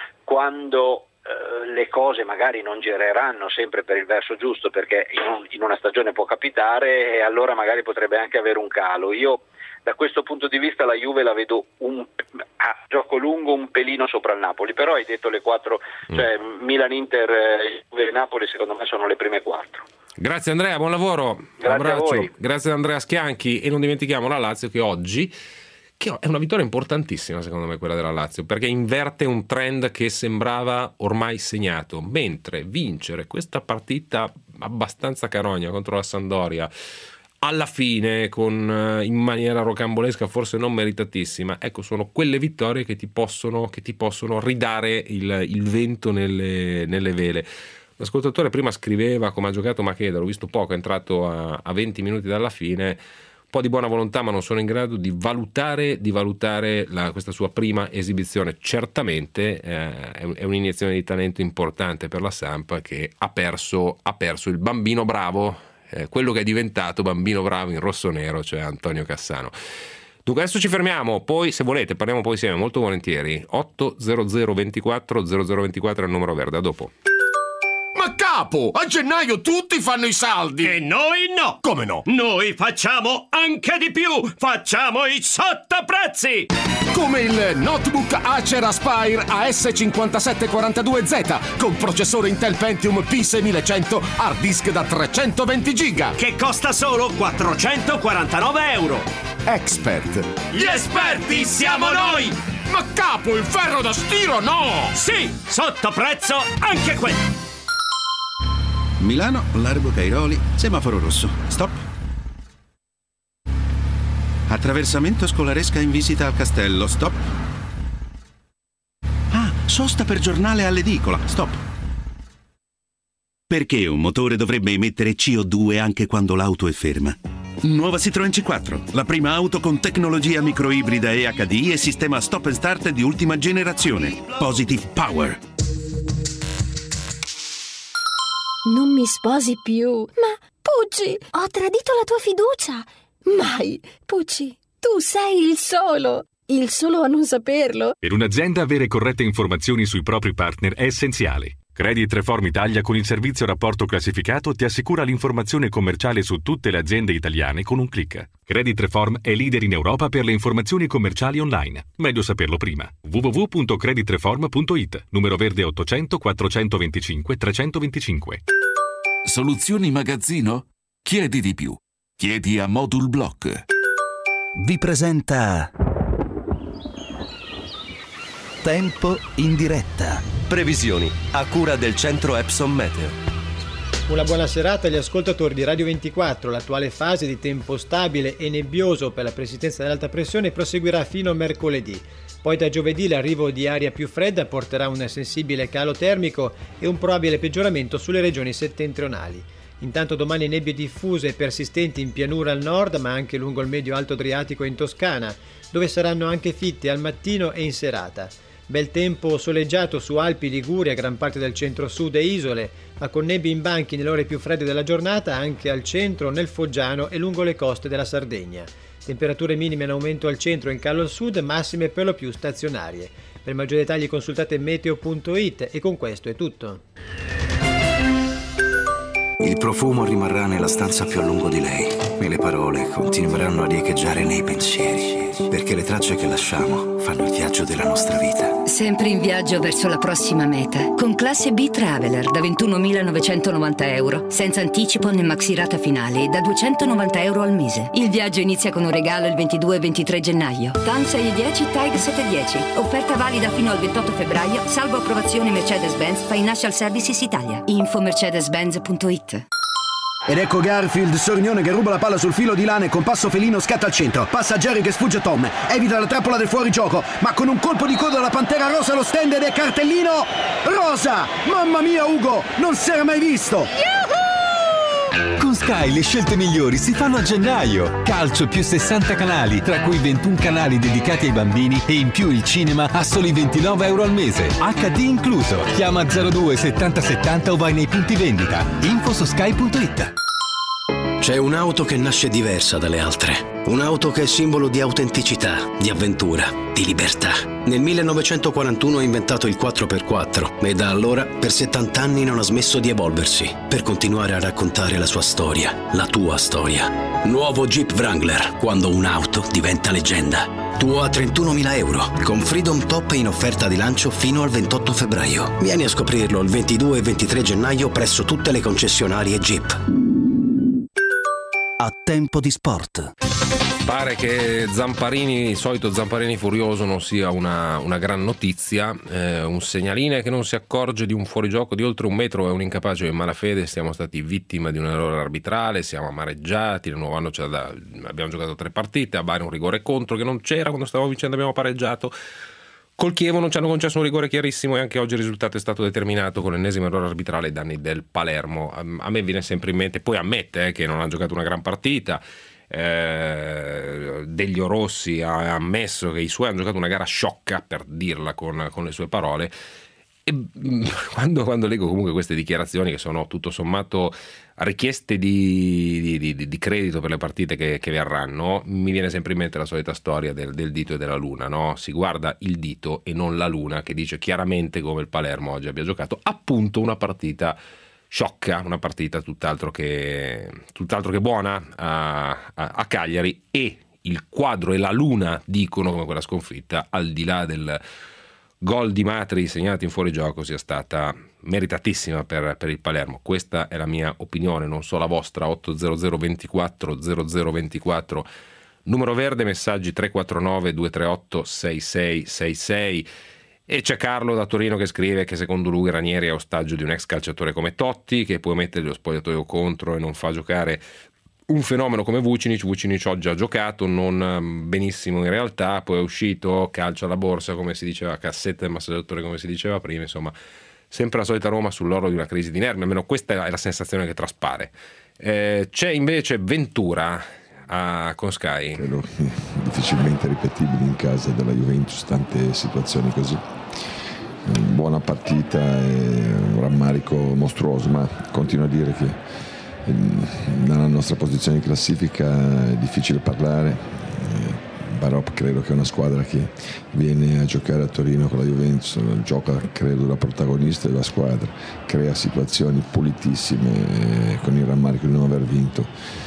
quando eh, le cose magari non gireranno sempre per il verso giusto, perché in, in una stagione può capitare, e allora magari potrebbe anche avere un calo. Io da questo punto di vista la Juve la vedo un, a gioco lungo un pelino sopra il Napoli, però hai detto le quattro, mm. cioè Milan, Inter, Juve e Napoli secondo me sono le prime quattro. Grazie Andrea, buon lavoro, grazie abbraccio. A voi. Grazie ad Andrea Schianchi, e non dimentichiamo la Lazio che oggi, che è una vittoria importantissima secondo me quella della Lazio, perché inverte un trend che sembrava ormai segnato, mentre vincere questa partita abbastanza carogna contro la Sampdoria alla fine, con in maniera rocambolesca, forse non meritatissima, ecco, sono quelle vittorie che ti possono, che ti possono ridare il, il vento nelle, nelle vele. L'ascoltatore prima scriveva come ha giocato Macheda, l'ho visto poco, è entrato a, a venti minuti dalla fine, un po' di buona volontà, ma non sono in grado di valutare, di valutare la, questa sua prima esibizione. Certamente eh, è, è un'iniezione di talento importante per la Samp, che ha perso, ha perso il bambino bravo, Eh, quello che è diventato bambino bravo in rosso-nero, cioè Antonio Cassano. Dunque adesso ci fermiamo, poi se volete parliamo poi insieme, molto volentieri. Otto zero zero ventiquattro zero zero ventiquattro è il numero verde, a dopo. Ma capo, a gennaio tutti fanno i saldi! E noi no! Come no? Noi facciamo anche di più! Facciamo i sottoprezzi! Come il notebook Acer Aspire A S cinquantasette quarantadue Z con processore Intel Pentium P seimilacento, hard disk da trecentoventi giga, che costa solo quattrocentoquarantanove euro. Expert. Gli esperti siamo noi! Ma capo, il ferro da stiro no! Sì, sottoprezzo anche quello! Milano, Largo Cairoli, semaforo rosso. Stop. Attraversamento Scolaresca in visita al castello. Stop. Ah, sosta per giornale all'edicola. Stop. Perché un motore dovrebbe emettere C O due anche quando l'auto è ferma? Nuova Citroën C quattro, la prima auto con tecnologia microibrida e H D I e sistema stop and start di ultima generazione. Positive Power. Non mi sposi più. Ma, Pucci, ho tradito la tua fiducia. Mai. Pucci, tu sei il solo. Il solo a non saperlo. Per un'azienda avere corrette informazioni sui propri partner è essenziale. Credit Reform Italia con il servizio rapporto classificato ti assicura l'informazione commerciale su tutte le aziende italiane con un click. Credit Reform è leader in Europa per le informazioni commerciali online. Meglio saperlo prima. w w w punto credit reform punto i t. Numero verde ottocento quattrocentoventicinque trecentoventicinque. Soluzioni magazzino? Chiedi di più. Chiedi a Modul Block. Vi presenta Tempo in diretta. Previsioni a cura del centro Epson Meteo. Una buona serata agli ascoltatori di Radio ventiquattro. L'attuale fase di tempo stabile e nebbioso per la persistenza dell'alta pressione proseguirà fino a mercoledì. Poi da giovedì l'arrivo di aria più fredda porterà un sensibile calo termico e un probabile peggioramento sulle regioni settentrionali. Intanto domani nebbie diffuse e persistenti in pianura al nord, ma anche lungo il medio-alto Adriatico e in Toscana, dove saranno anche fitte al mattino e in serata. Bel tempo soleggiato su Alpi, Liguria, gran parte del centro-sud e isole, ma con nebbie in banchi nelle ore più fredde della giornata anche al centro, nel Foggiano e lungo le coste della Sardegna. Temperature minime in aumento al centro e in calo al sud, massime per lo più stazionarie. Per maggiori dettagli consultate meteo punto it e con questo è tutto. Il profumo rimarrà nella stanza più a lungo di lei e le parole continueranno a riecheggiare nei pensieri, perché le tracce che lasciamo fanno il viaggio della nostra vita. Sempre in viaggio verso la prossima meta con classe B Traveler da ventunomilanovecentovananta euro, senza anticipo né maxirata finale e da duecentonovanta euro al mese. Il viaggio inizia con un regalo il ventidue e ventitré gennaio. T A N sei e dieci, T A G settecentodieci. Offerta valida fino al ventotto febbraio, salvo approvazione Mercedes-Benz Financial Services Italia. Info mercedes benz punto it. Ed ecco Garfield, sornione che ruba la palla sul filo di lana e con passo felino scatta al centro. Passa Jerry che sfugge Tom, evita la trappola del fuorigioco, ma con un colpo di coda la Pantera Rosa lo stende ed è cartellino rosa! Mamma mia Ugo, non si era mai visto! Con Sky le scelte migliori si fanno a gennaio. Calcio più sessanta canali, tra cui ventuno canali dedicati ai bambini e in più il cinema a soli ventinove euro al mese. acca di incluso. Chiama zero due settanta settanta o vai nei punti vendita. Info su sky punto it. C'è un'auto che nasce diversa dalle altre. Un'auto che è simbolo di autenticità, di avventura, di libertà. Nel millenovecentoquarantuno ha inventato il quattro per quattro e da allora per settanta anni non ha smesso di evolversi per continuare a raccontare la sua storia, la tua storia. Nuovo Jeep Wrangler, quando un'auto diventa leggenda. Tuo a trentunomila euro, con Freedom Top in offerta di lancio fino al ventotto febbraio. Vieni a scoprirlo il ventidue e ventitré gennaio presso tutte le concessionarie Jeep. A tempo di sport. Pare che Zamparini, il solito Zamparini furioso, non sia una, una gran notizia. Eh, un segnaline che non si accorge di un fuorigioco di oltre un metro è un incapace in malafede. Siamo stati vittima di un errore arbitrale, siamo amareggiati. Nel nuovo anno c'è da, abbiamo giocato tre partite, a Bari un rigore contro che non c'era, quando stavamo vincendo abbiamo pareggiato. Col Chievo non ci hanno concesso un rigore chiarissimo e anche oggi il risultato è stato determinato con l'ennesimo errore arbitrale ai danni del Palermo. A me viene sempre in mente, poi ammette eh, che non ha giocato una gran partita. Eh, Deglio Rossi ha ammesso che i suoi hanno giocato una gara sciocca, per dirla con, con le sue parole. E quando, quando leggo comunque queste dichiarazioni, che sono tutto sommato richieste di, di, di, di credito per le partite che, che verranno, mi viene sempre in mente la solita storia del, del dito e della luna, no? Si guarda il dito e non la luna, che dice chiaramente come il Palermo oggi abbia giocato appunto una partita sciocca, una partita tutt'altro che, tutt'altro che buona a, a, a Cagliari, e il quadro e la luna dicono come quella sconfitta, al di là del gol di Matri segnato in fuorigioco, sia stata meritatissima per, per il Palermo. Questa è la mia opinione, non so la vostra. Otto zero zero ventiquattro zero zero ventiquattro, numero verde, messaggi tre quattro nove due tre otto sei sei sei sei. E c'è Carlo da Torino che scrive che secondo lui Ranieri è ostaggio di un ex calciatore come Totti, che può mettere lo spogliatoio contro e non fa giocare un fenomeno come Vucinic. Vucinic oggi ha giocato, non benissimo in realtà, poi è uscito, calcio alla borsa come si diceva, cassetta del massaggiatore come si diceva prima, insomma sempre la solita Roma sull'orlo di una crisi di nervi, almeno questa è la sensazione che traspare. Eh, c'è invece Ventura a, con Sky. Credo difficilmente ripetibili in casa della Juventus tante situazioni così. buona partita e un rammarico mostruoso, ma continuo a dire che nella nostra posizione in classifica è difficile parlare. Barop credo che è una squadra che viene a giocare a Torino con la Juventus, gioca credo da protagonista della squadra, crea situazioni pulitissime con il rammarico di non aver vinto.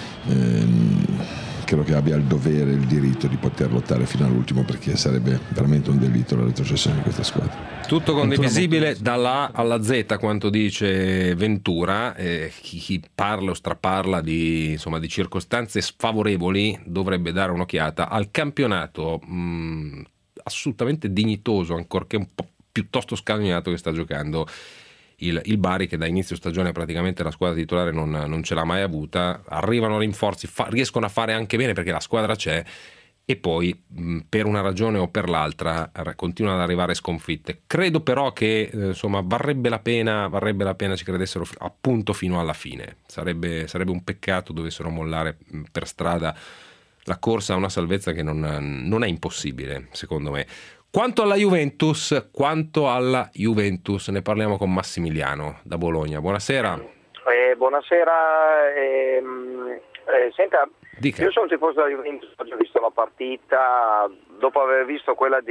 Ehm, credo che abbia il dovere, il diritto di poter lottare fino all'ultimo, perché sarebbe veramente un delitto la retrocessione di questa squadra. Tutto condivisibile dalla A alla Z, quanto dice Ventura. Eh, chi, chi parla o straparla di, insomma, di circostanze sfavorevoli dovrebbe dare un'occhiata al campionato mh, assolutamente dignitoso, ancorché un po' piuttosto scalognato, che sta giocando il, il Bari, che da inizio stagione praticamente la squadra titolare non, non ce l'ha mai avuta. Arrivano rinforzi, fa, riescono a fare anche bene perché la squadra c'è, e poi per una ragione o per l'altra continuano ad arrivare sconfitte. Credo però che eh, insomma varrebbe la pena varrebbe la pena ci credessero appunto fino alla fine. Sarebbe, sarebbe un peccato dovessero mollare per strada la corsa a una salvezza che non, non è impossibile, secondo me. Quanto alla Juventus, quanto alla Juventus, ne parliamo con Massimiliano da Bologna. Buonasera. Eh, buonasera. Ehm, eh, senta, Dica. Io sono tifoso della Juventus, oggi ho visto la partita, dopo aver visto quella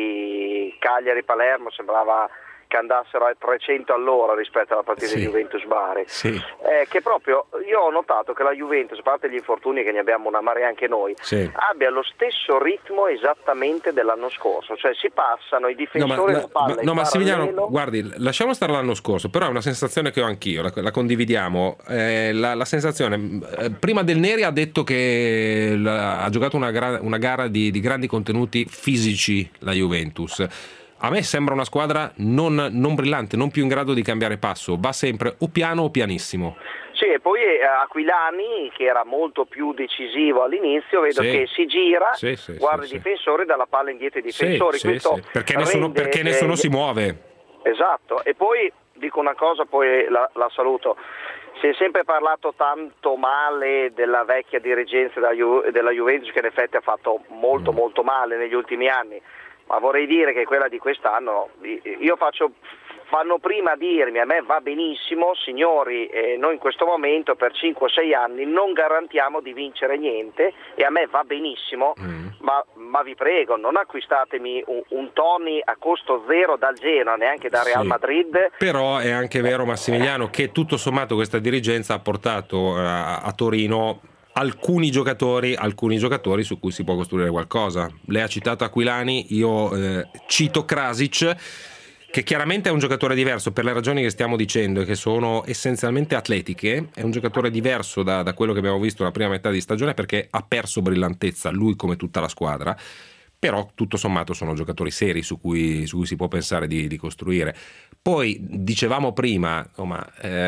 di Cagliari-Palermo sembrava che andassero a trecento all'ora rispetto alla partita sì. di Juventus-Bari, sì. eh, che proprio io ho notato che la Juventus, a parte gli infortuni che ne abbiamo una marea anche noi, sì. abbia lo stesso ritmo esattamente dell'anno scorso, cioè si passano i difensori no, di palla ma, in no Massimiliano, parallelo. Guardi, lasciamo stare l'anno scorso, però è una sensazione che ho anch'io, la, la condividiamo, eh, la, la sensazione, eh, prima del Neri ha detto che la, ha giocato una, gra, una gara di, di grandi contenuti fisici la Juventus. A me sembra una squadra non, non brillante, non più in grado di cambiare passo, va sempre o piano o pianissimo. Sì, e poi eh, Aquilani, che era molto più decisivo all'inizio, vedo sì. che si gira, sì, sì, guarda sì, i difensori, dalla palla indietro ai difensori. Sì, Questo sì, sì. Perché nessuno, rende, perché nessuno eh, si muove. Esatto, e poi dico una cosa, poi la, la saluto. Si è sempre parlato tanto male della vecchia dirigenza della, Ju- della Juventus, che in effetti ha fatto molto molto male negli ultimi anni, ma vorrei dire che quella di quest'anno, io faccio, fanno prima a dirmi, a me va benissimo, signori, eh, noi in questo momento per cinque o sei anni non garantiamo di vincere niente, e a me va benissimo, mm. ma, ma vi prego, non acquistatemi un, un Toni a costo zero dal Genoa, neanche da Real sì. Madrid. Però è anche vero, Massimiliano, che tutto sommato questa dirigenza ha portato a, a Torino alcuni giocatori, alcuni giocatori su cui si può costruire qualcosa. Lei ha citato Aquilani, io eh, cito Krasic, che chiaramente è un giocatore diverso per le ragioni che stiamo dicendo e che sono essenzialmente atletiche. È un giocatore diverso da, da quello che abbiamo visto la prima metà di stagione, perché ha perso brillantezza, lui come tutta la squadra. Però tutto sommato sono giocatori seri su cui, su cui si può pensare di, di costruire. Poi dicevamo prima, insomma,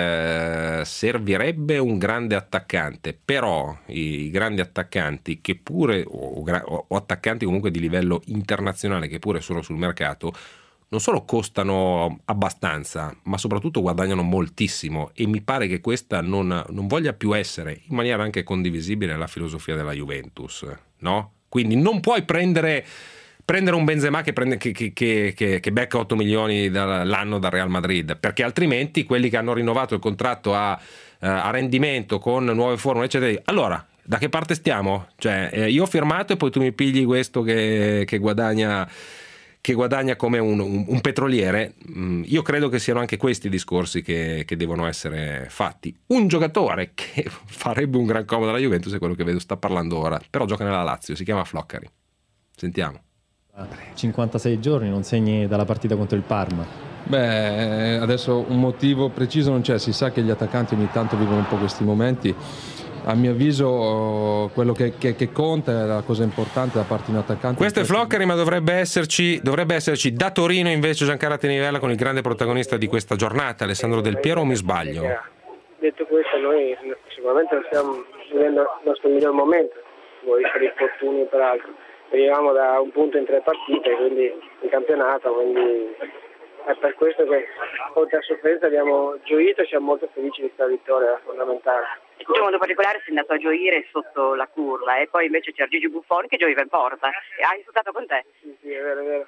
eh, servirebbe un grande attaccante, però i, i grandi attaccanti che pure o, o attaccanti comunque di livello internazionale che pure sono sul mercato non solo costano abbastanza, ma soprattutto guadagnano moltissimo, e mi pare che questa non, non voglia più essere, in maniera anche condivisibile, la filosofia della Juventus, no? Quindi non puoi prendere, prendere un Benzema che, prende, che, che, che, che becca otto milioni l'anno dal Real Madrid, perché altrimenti quelli che hanno rinnovato il contratto a, a rendimento con nuove formule eccetera, allora da che parte stiamo? Cioè eh, io ho firmato e poi tu mi pigli questo che, che guadagna che guadagna come un, un, un petroliere. Io credo che siano anche questi discorsi che, che devono essere fatti. Un giocatore che farebbe un gran comodo alla Juventus è quello che vedo sta parlando ora, però gioca nella Lazio, si chiama Floccari. Sentiamo. cinquantasei giorni non segni dalla partita contro il Parma. Beh, adesso un motivo preciso non c'è, si sa che gli attaccanti ogni tanto vivono un po' questi momenti. A mio avviso quello che, che, che conta è la cosa importante da parte di un attaccante. Questo è Floccari, ma dovrebbe esserci, dovrebbe esserci da Torino invece Giancarlo Tenivella con il grande protagonista di questa giornata, Alessandro Del Piero, o mi sbaglio? Detto questo, noi sicuramente non stiamo vivendo il nostro miglior momento, vuoi per infortuni o per altro. Venivamo da un punto in tre partite, quindi in campionato, quindi è per questo che oltre a sofferenza abbiamo gioito e siamo molto felici di questa vittoria, è fondamentale. In un modo particolare sei andato a gioire sotto la curva e poi invece c'era Gigi Buffon che gioiva in porta. E ha insultato con te? Sì, sì, è vero, è vero.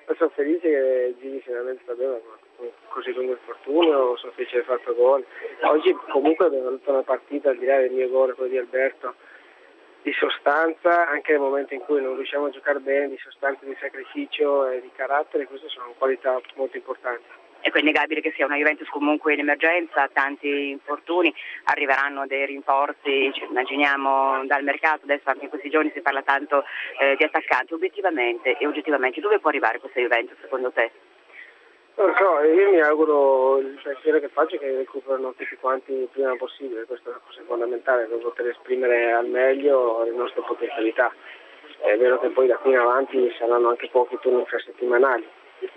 sono felice che Gigi finalmente sta bene, ma così lungo infortunio, sono felice di aver fatto gol. Oggi comunque abbiamo avuto una partita, al di là del mio gol, quello di Alberto, di sostanza, anche nel momento in cui non riusciamo a giocare bene, di sostanza, di sacrificio e di carattere. Queste sono qualità molto importanti. Ecco, è innegabile che sia una Juventus comunque in emergenza, tanti infortuni, arriveranno dei rinforzi, ci immaginiamo dal mercato, adesso anche in questi giorni si parla tanto eh, di attaccanti. Obiettivamente e oggettivamente dove può arrivare questa Juventus secondo te? Non lo so, io mi auguro, il pensiero che faccio è che recuperano tutti quanti il prima possibile, questo è una cosa fondamentale per poter esprimere al meglio le nostre potenzialità. È vero che poi da qui in avanti saranno anche pochi turni infrasettimanali.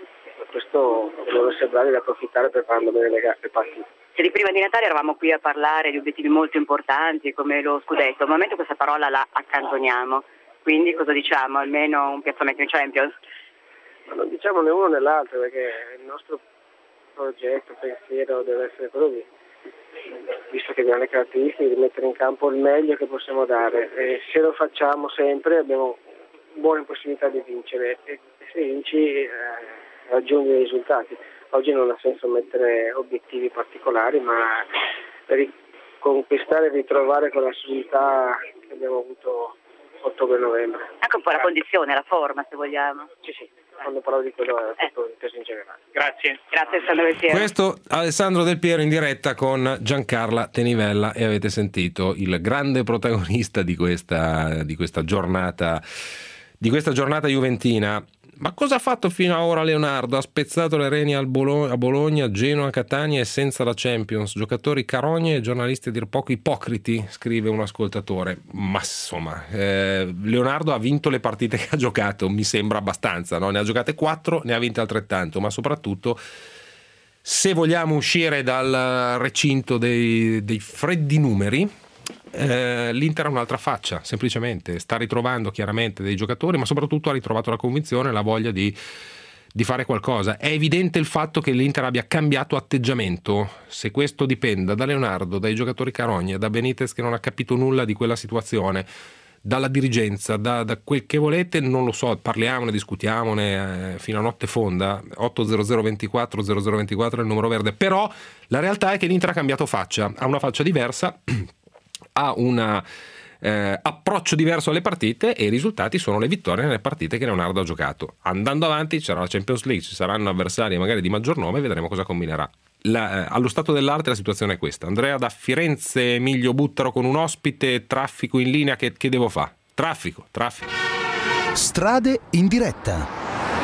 Questo devono essere bravi ad approfittare preparando bene le, le partite. Se di prima di Natale eravamo qui a parlare di obiettivi molto importanti come lo scudetto, al momento questa parola la accantoniamo, quindi cosa diciamo? Almeno un piazzamento in Champions? Ma non diciamo né uno né l'altro, perché il nostro progetto, pensiero deve essere quello di, visto che abbiamo le caratteristiche, di mettere in campo il meglio che possiamo dare, e se lo facciamo sempre abbiamo buone possibilità di vincere, e se vinci eh, raggiungi i risultati. Oggi non ha senso mettere obiettivi particolari, ma per conquistare e ritrovare quella solidità che abbiamo avuto ottobre-novembre. Anche un po' la condizione, la forma, se vogliamo. Sì, sì, quando parlo di quello è tutto inteso in generale. Grazie. Grazie Alessandro Del Piero. Questo Alessandro Del Piero in diretta con Giancarla Tenivella, e avete sentito il grande protagonista di questa, di questa giornata di questa giornata juventina. Ma cosa ha fatto fino ad ora Leonardo? Ha spezzato le reni al Bologna, a Bologna, Genoa, Catania e senza la Champions. Giocatori carogne e giornalisti a dir poco ipocriti, scrive un ascoltatore. Ma insomma, eh, Leonardo ha vinto le partite che ha giocato, mi sembra abbastanza, no? Ne ha giocate quattro, ne ha vinte altrettanto, ma soprattutto, se vogliamo uscire dal recinto dei, dei freddi numeri, Eh, l'Inter ha un'altra faccia, semplicemente sta ritrovando chiaramente dei giocatori, ma soprattutto ha ritrovato la convinzione e la voglia di, di fare qualcosa. È evidente il fatto che l'Inter abbia cambiato atteggiamento. Se questo dipenda da Leonardo, dai giocatori carogne, da Benitez che non ha capito nulla di quella situazione, dalla dirigenza, da, da quel che volete, non lo so, parliamone, discutiamone eh, fino a notte fonda. Otto zero zero ventiquattro zero zero ventiquattro è il numero verde. Però la realtà è che l'Inter ha cambiato faccia, ha una faccia diversa, ha un eh, approccio diverso alle partite, e i risultati sono le vittorie nelle partite che Leonardo ha giocato. Andando avanti c'era la Champions League, ci saranno avversari magari di maggior nome, vedremo cosa combinerà. La, eh, allo stato dell'arte la situazione è questa. Andrea da Firenze, Emilio Buttaro con un ospite, traffico in linea, che, che devo fare? Traffico, traffico. Strade in diretta.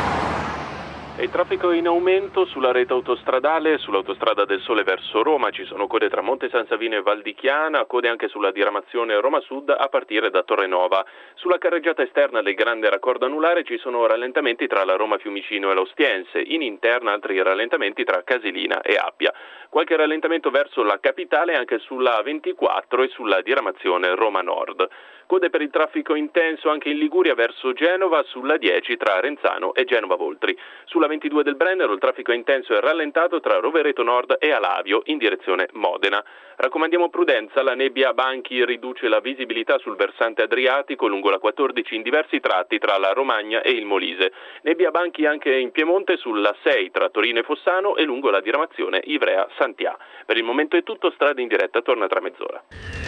Il traffico in aumento sulla rete autostradale, sull'autostrada del Sole verso Roma. Ci sono code tra Monte San Savino e Val di Chiana, code anche sulla diramazione Roma Sud a partire da Torrenova. Sulla carreggiata esterna del grande raccordo anulare ci sono rallentamenti tra la Roma Fiumicino e l'Ostiense, in interna altri rallentamenti tra Casilina e Appia. Qualche rallentamento verso la capitale anche sulla A ventiquattro e sulla diramazione Roma Nord. Code per il traffico intenso anche in Liguria verso Genova, sulla dieci tra Renzano e Genova Voltri. Sulla ventidue del Brennero il traffico è intenso e rallentato tra Rovereto Nord e Alavio in direzione Modena. Raccomandiamo prudenza, la nebbia a banchi riduce la visibilità sul versante adriatico lungo la quattordici in diversi tratti tra la Romagna e il Molise. Nebbia a banchi anche in Piemonte sulla sei tra Torino e Fossano e lungo la diramazione Ivrea-Santià. Per il momento è tutto, Strade in diretta torna tra mezz'ora.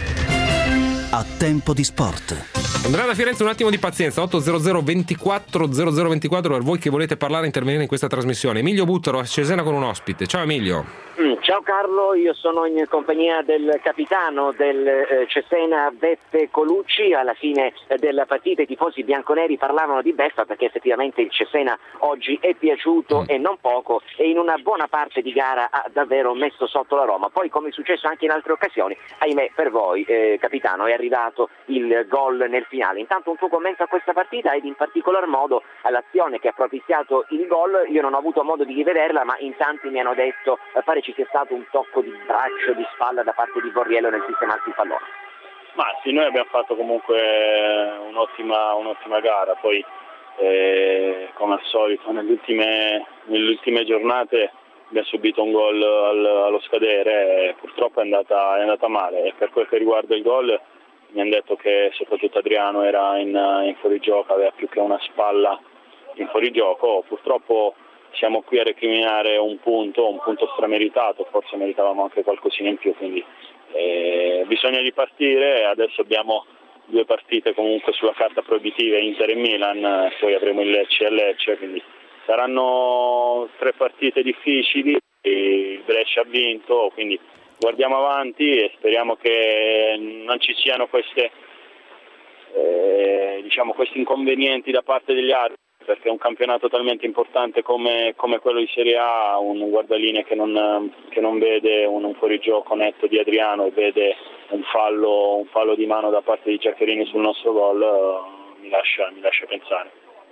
A tempo di sport. Andrea da Firenze, un attimo di pazienza. Otto zero zero ventiquattro zero zero ventiquattro per voi che volete parlare e intervenire in questa trasmissione. Emilio Buttaro a Cesena con un ospite. Ciao Emilio. Ciao Carlo, io sono in compagnia del capitano del eh, Cesena Beppe Colucci. Alla fine eh, della partita i tifosi bianconeri parlavano di beffa, perché effettivamente il Cesena oggi è piaciuto mm. e non poco, e in una buona parte di gara ha davvero messo sotto la Roma. Poi, come è successo anche in altre occasioni, ahimè per voi eh, capitano, è arrivato il gol nel finale. Intanto un tuo commento a questa partita ed in particolar modo all'azione che ha propiziato il gol. Io non ho avuto modo di rivederla, ma in tanti mi hanno detto eh, pare ci sia stato un tocco di braccio, di spalla da parte di Borriello nel sistemarsi il pallone. Ma sì, noi abbiamo fatto comunque un'ottima, un'ottima gara, poi eh, come al solito nelle ultime, nelle ultime giornate abbiamo subito un gol al, allo scadere e purtroppo è andata, è andata male. E per quel che riguarda il gol mi hanno detto che soprattutto Adriano era in, in fuorigioco, aveva più che una spalla in fuorigioco. Purtroppo siamo qui a recriminare un punto, un punto strameritato, forse meritavamo anche qualcosina in più, quindi eh, bisogna ripartire. Adesso abbiamo due partite comunque sulla carta proibitive, Inter e Milan, poi avremo il Lecce e Lecce, quindi saranno tre partite difficili, il Brescia ha vinto, quindi guardiamo avanti e speriamo che non ci siano queste, eh, diciamo, questi inconvenienti da parte degli arbitri, perché è un campionato talmente importante come, come quello di Serie A, un guardalinee che non, che non vede un, un fuorigioco netto di Adriano e vede un fallo, un fallo di mano da parte di Giaccherini sul nostro gol, uh, mi lascia, mi lascia pensare.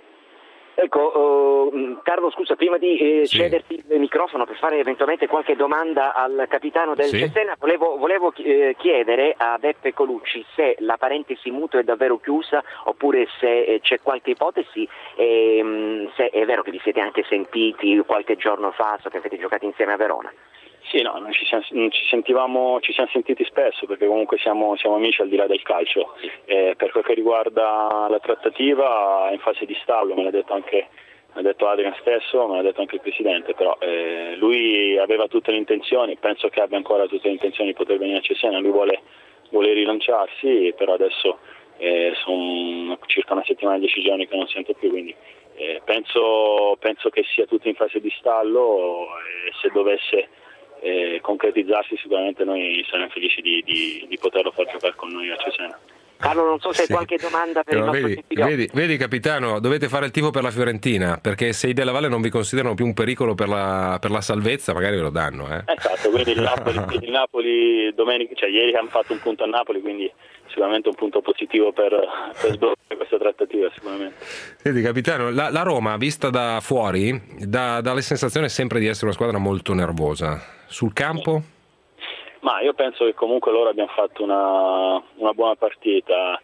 Ecco, uh, Carlo, scusa, prima di eh, sì. cederti il microfono per fare eventualmente qualche domanda al capitano del sì. Cesena, volevo, volevo eh, chiedere a Beppe Colucci se la parentesi mutuo è davvero chiusa oppure se eh, c'è qualche ipotesi, e, se è vero che vi siete anche sentiti qualche giorno fa, so che avete giocato insieme a Verona. Sì, no, non ci, siamo, non ci sentivamo, ci siamo sentiti spesso perché comunque siamo, siamo amici al di là del calcio. Eh, per quel che riguarda la trattativa è in fase di stallo, me l'ha detto anche me l'ha detto Adrian stesso, me l'ha detto anche il presidente, però eh, lui aveva tutte le intenzioni, penso che abbia ancora tutte le intenzioni di poter venire a Cesena, lui vuole, vuole rilanciarsi, però adesso eh, sono circa una settimana, dieci giorni che non sento più, quindi eh, penso, penso che sia tutto in fase di stallo e se dovesse Eh, concretizzarsi sicuramente noi saremo felici di, di, di poterlo far giocare con noi a Cesena. Carlo, non so se hai Sì. qualche domanda per Però il nostro vedi, vedi, vedi capitano, dovete fare il tifo per la Fiorentina, perché se i Della Valle non vi considerano più un pericolo per la, per la salvezza magari ve lo danno, eh? Esatto, quindi il Napoli, il Napoli domenica, cioè ieri hanno fatto un punto a Napoli, quindi sicuramente un punto positivo per, per sbloccare questa trattativa sicuramente. Senti capitano, la, la Roma vista da fuori dà, dà la sensazione sempre di essere una squadra molto nervosa. Sul campo? Ma io penso che comunque loro abbiano fatto una, una buona partita.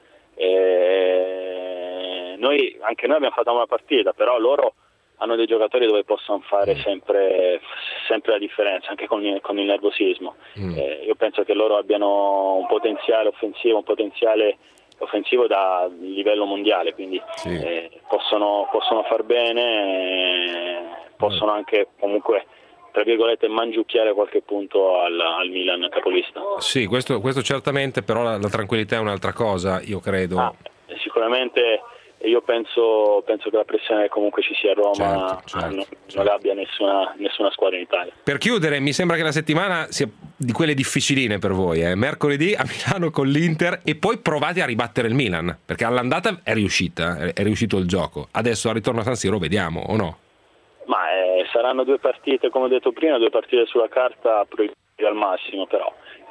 E noi, anche noi abbiamo fatto una buona partita, però loro hanno dei giocatori dove possono fare sempre, sempre la differenza, anche con il, con il nervosismo. Mm. Eh, io penso che loro abbiano un potenziale offensivo, un potenziale offensivo da livello mondiale, quindi sì. eh, possono, possono far bene, eh, possono anche comunque tra virgolette mangiucchiare qualche punto al, al Milan capolista. Sì, questo, questo certamente, però la, la tranquillità è un'altra cosa, io credo. Ah, sicuramente io penso, penso che la pressione che comunque ci sia a Roma certo, certo, non, certo. non abbia nessuna, nessuna squadra in Italia. Per chiudere, mi sembra che la settimana sia di quelle difficiline per voi, eh? Mercoledì a Milano con l'Inter e poi provate a ribattere il Milan, perché all'andata è riuscita, è riuscito il gioco, adesso al ritorno a San Siro vediamo, o no? Ma eh, saranno due partite, come ho detto prima, due partite sulla carta proibite al massimo, però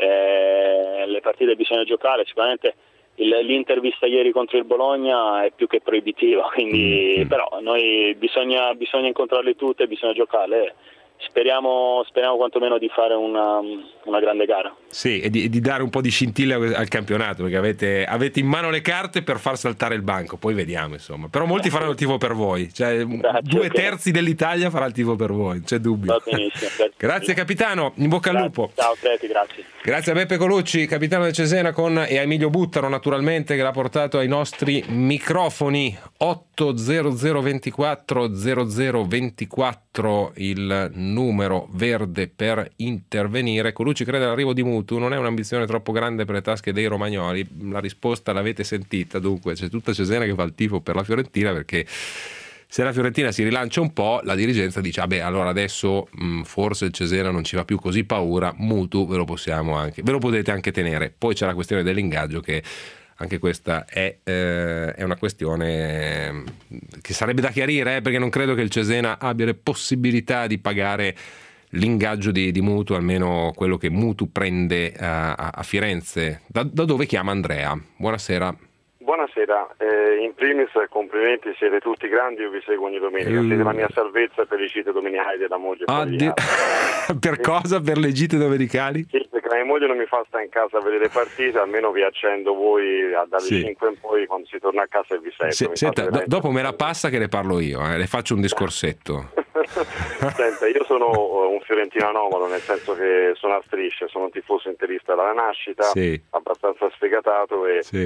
eh, le partite bisogna giocare, sicuramente il, l'intervista ieri contro il Bologna è più che proibitiva, quindi mm. però noi bisogna, bisogna incontrarle tutte, bisogna giocarle. Speriamo, speriamo quantomeno di fare una, una grande gara. Sì, e di, di dare un po' di scintille al campionato, perché avete, avete in mano le carte per far saltare il banco, poi vediamo insomma. Però molti faranno il tifo per voi, cioè grazie, due okay. terzi dell'Italia farà il tifo per voi, non c'è dubbio. Va benissimo, grazie. Grazie capitano, in bocca grazie. al lupo. Ciao Crepi, grazie. Grazie a Beppe Colucci, capitano del Cesena, con, e a Emilio Buttaro naturalmente, che l'ha portato ai nostri microfoni. Otto zero zero ventiquattro zero zero ventiquattro il numero verde per intervenire. Colucci crede all'arrivo di Mutu, non è un'ambizione troppo grande per le tasche dei romagnoli. La risposta l'avete sentita, dunque c'è tutta Cesena che fa il tifo per la Fiorentina, perché se la Fiorentina si rilancia un po', la dirigenza dice: ah beh, allora adesso mh, forse il Cesena non ci fa più così paura, Mutu ve lo possiamo anche, ve lo potete anche tenere. Poi c'è la questione dell'ingaggio, che anche questa è, eh, è una questione che sarebbe da chiarire, eh, perché non credo che il Cesena abbia le possibilità di pagare l'ingaggio di, di Mutu, almeno quello che Mutu prende a, a, a Firenze, da, da dove chiama Andrea. Buonasera. Buonasera, eh, in primis complimenti, siete tutti grandi, io vi seguo ogni domenica, uh. siete la mia salvezza per le gite domenicali della moglie. Ah, di... per sì. cosa? Per le gite domenicali? Sì, perché la mia moglie non mi fa stare in casa a vedere partite, almeno vi accendo voi dalle sì. cinque in poi quando si torna a casa e vi sento. Se, senta, do, dopo me la passa che le parlo io, eh, le faccio un discorsetto. Senta, io sono un fiorentino anomalo, nel senso che sono a strisce, sono un tifoso interista dalla nascita, sì. abbastanza sfegatato e, sì. e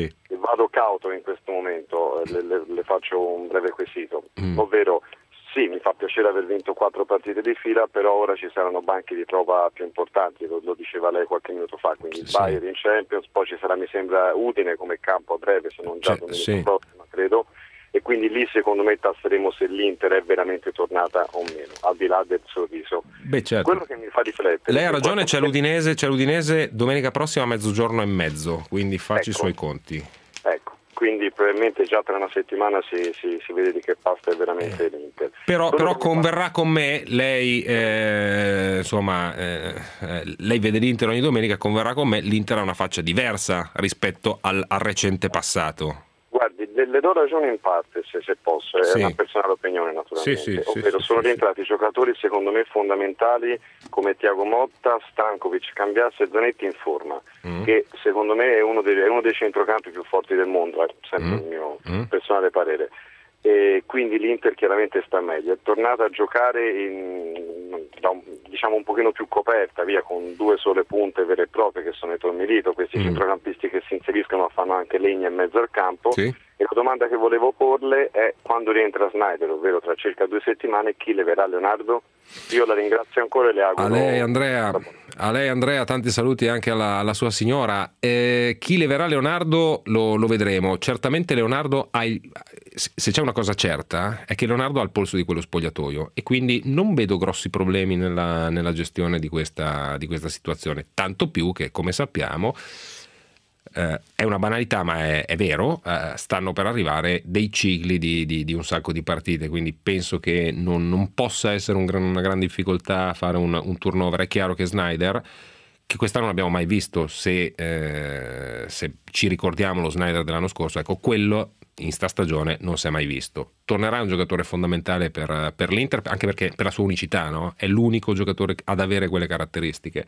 vado cauto in questo momento, le, le, le faccio un breve quesito, mm. ovvero sì, mi fa piacere aver vinto quattro partite di fila, però ora ci saranno banchi di prova più importanti, lo, lo diceva lei qualche minuto fa, quindi il sì. Bayern in Champions, poi ci sarà mi sembra Udine come campo a breve, se non già domenica sì. prossima credo, e quindi lì secondo me tasseremo se l'Inter è veramente tornata o meno, al di là del sorriso. Beh, certo. Quello che mi fa riflettere... Lei ha ragione, c'è l'Udinese, c'è l'Udinese domenica prossima a mezzogiorno e mezzo, quindi faccia ecco. i suoi conti. Ecco. Quindi probabilmente già tra una settimana si, si, si vede di che pasta è veramente l'Inter. Però, però converrà con me, lei eh, insomma eh, lei vede l'Inter ogni domenica, converrà con me, l'Inter ha una faccia diversa rispetto al, al recente passato. Guardi, le, le do ragione in parte, se, se posso, è sì. una personale opinione naturalmente, sì, sì, ovvero sì, sono sì, rientrati sì. giocatori secondo me fondamentali come Thiago Motta, Stankovic, Cambiasso e Zanetti in forma, mm. che secondo me è uno dei, è uno dei centrocampi più forti del mondo, è sempre mm. il mio mm. personale parere. E quindi l'Inter chiaramente sta meglio, è tornata a giocare in, da un, diciamo un pochino più coperta, via, con due sole punte vere e proprie che sono i Tormelito, questi mm. centrocampisti che si inseriscono ma fanno anche legna in mezzo al campo. Sì. E la domanda che volevo porle è quando rientra Sneijder, ovvero tra circa due settimane, chi leverà Leonardo? Io la ringrazio ancora e le auguro. A lei Andrea, a lei Andrea tanti saluti anche alla, alla sua signora. Eh, chi leverà Leonardo lo, lo vedremo. Certamente Leonardo ha il, se c'è una cosa certa è che Leonardo ha il polso di quello spogliatoio e quindi non vedo grossi problemi nella, nella gestione di questa, di questa situazione, tanto più che come sappiamo Uh, è una banalità ma è, è vero, uh, stanno per arrivare dei cicli di, di, di un sacco di partite, quindi penso che non, non possa essere un gran, una gran difficoltà fare un, un turnover. È chiaro che Sneijder, che quest'anno non abbiamo mai visto, se, eh, se ci ricordiamo lo Sneijder dell'anno scorso, ecco, quello in sta stagione non si è mai visto. Tornerà un giocatore fondamentale per, per l'Inter, anche perché per la sua unicità, no? È l'unico giocatore ad avere quelle caratteristiche.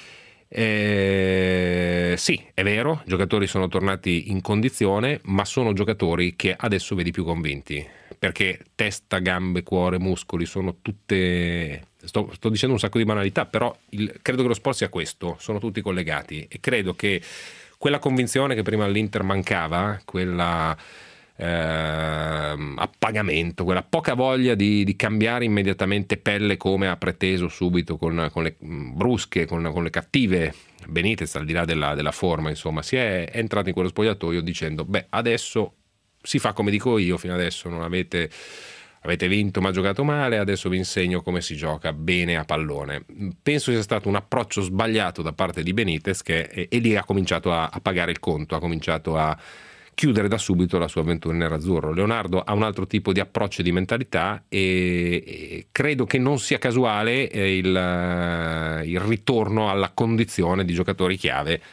Eh, sì, è vero, i giocatori sono tornati in condizione, ma sono giocatori che adesso vedi più convinti, perché testa, gambe, cuore, muscoli sono tutte, sto, sto dicendo un sacco di banalità, però il, credo che lo sport sia questo, sono tutti collegati e credo che quella convinzione che prima all'Inter mancava, quella eh, appagamento, quella poca voglia di, di cambiare immediatamente pelle come ha preteso subito con, con le brusche, con, con le cattive Benitez, al di là della, della forma, insomma, si è, è entrato in quello spogliatoio dicendo beh, adesso si fa come dico io, fino adesso non avete avete vinto ma giocato male, adesso vi insegno come si gioca bene a pallone. Penso sia stato un approccio sbagliato da parte di Benitez che, e, e lì ha cominciato a, a pagare il conto, ha cominciato a chiudere da subito la sua avventura nerazzurro. Leonardo ha un altro tipo di approccio e di mentalità e, e credo che non sia casuale eh, il, uh, il ritorno alla condizione di giocatori chiave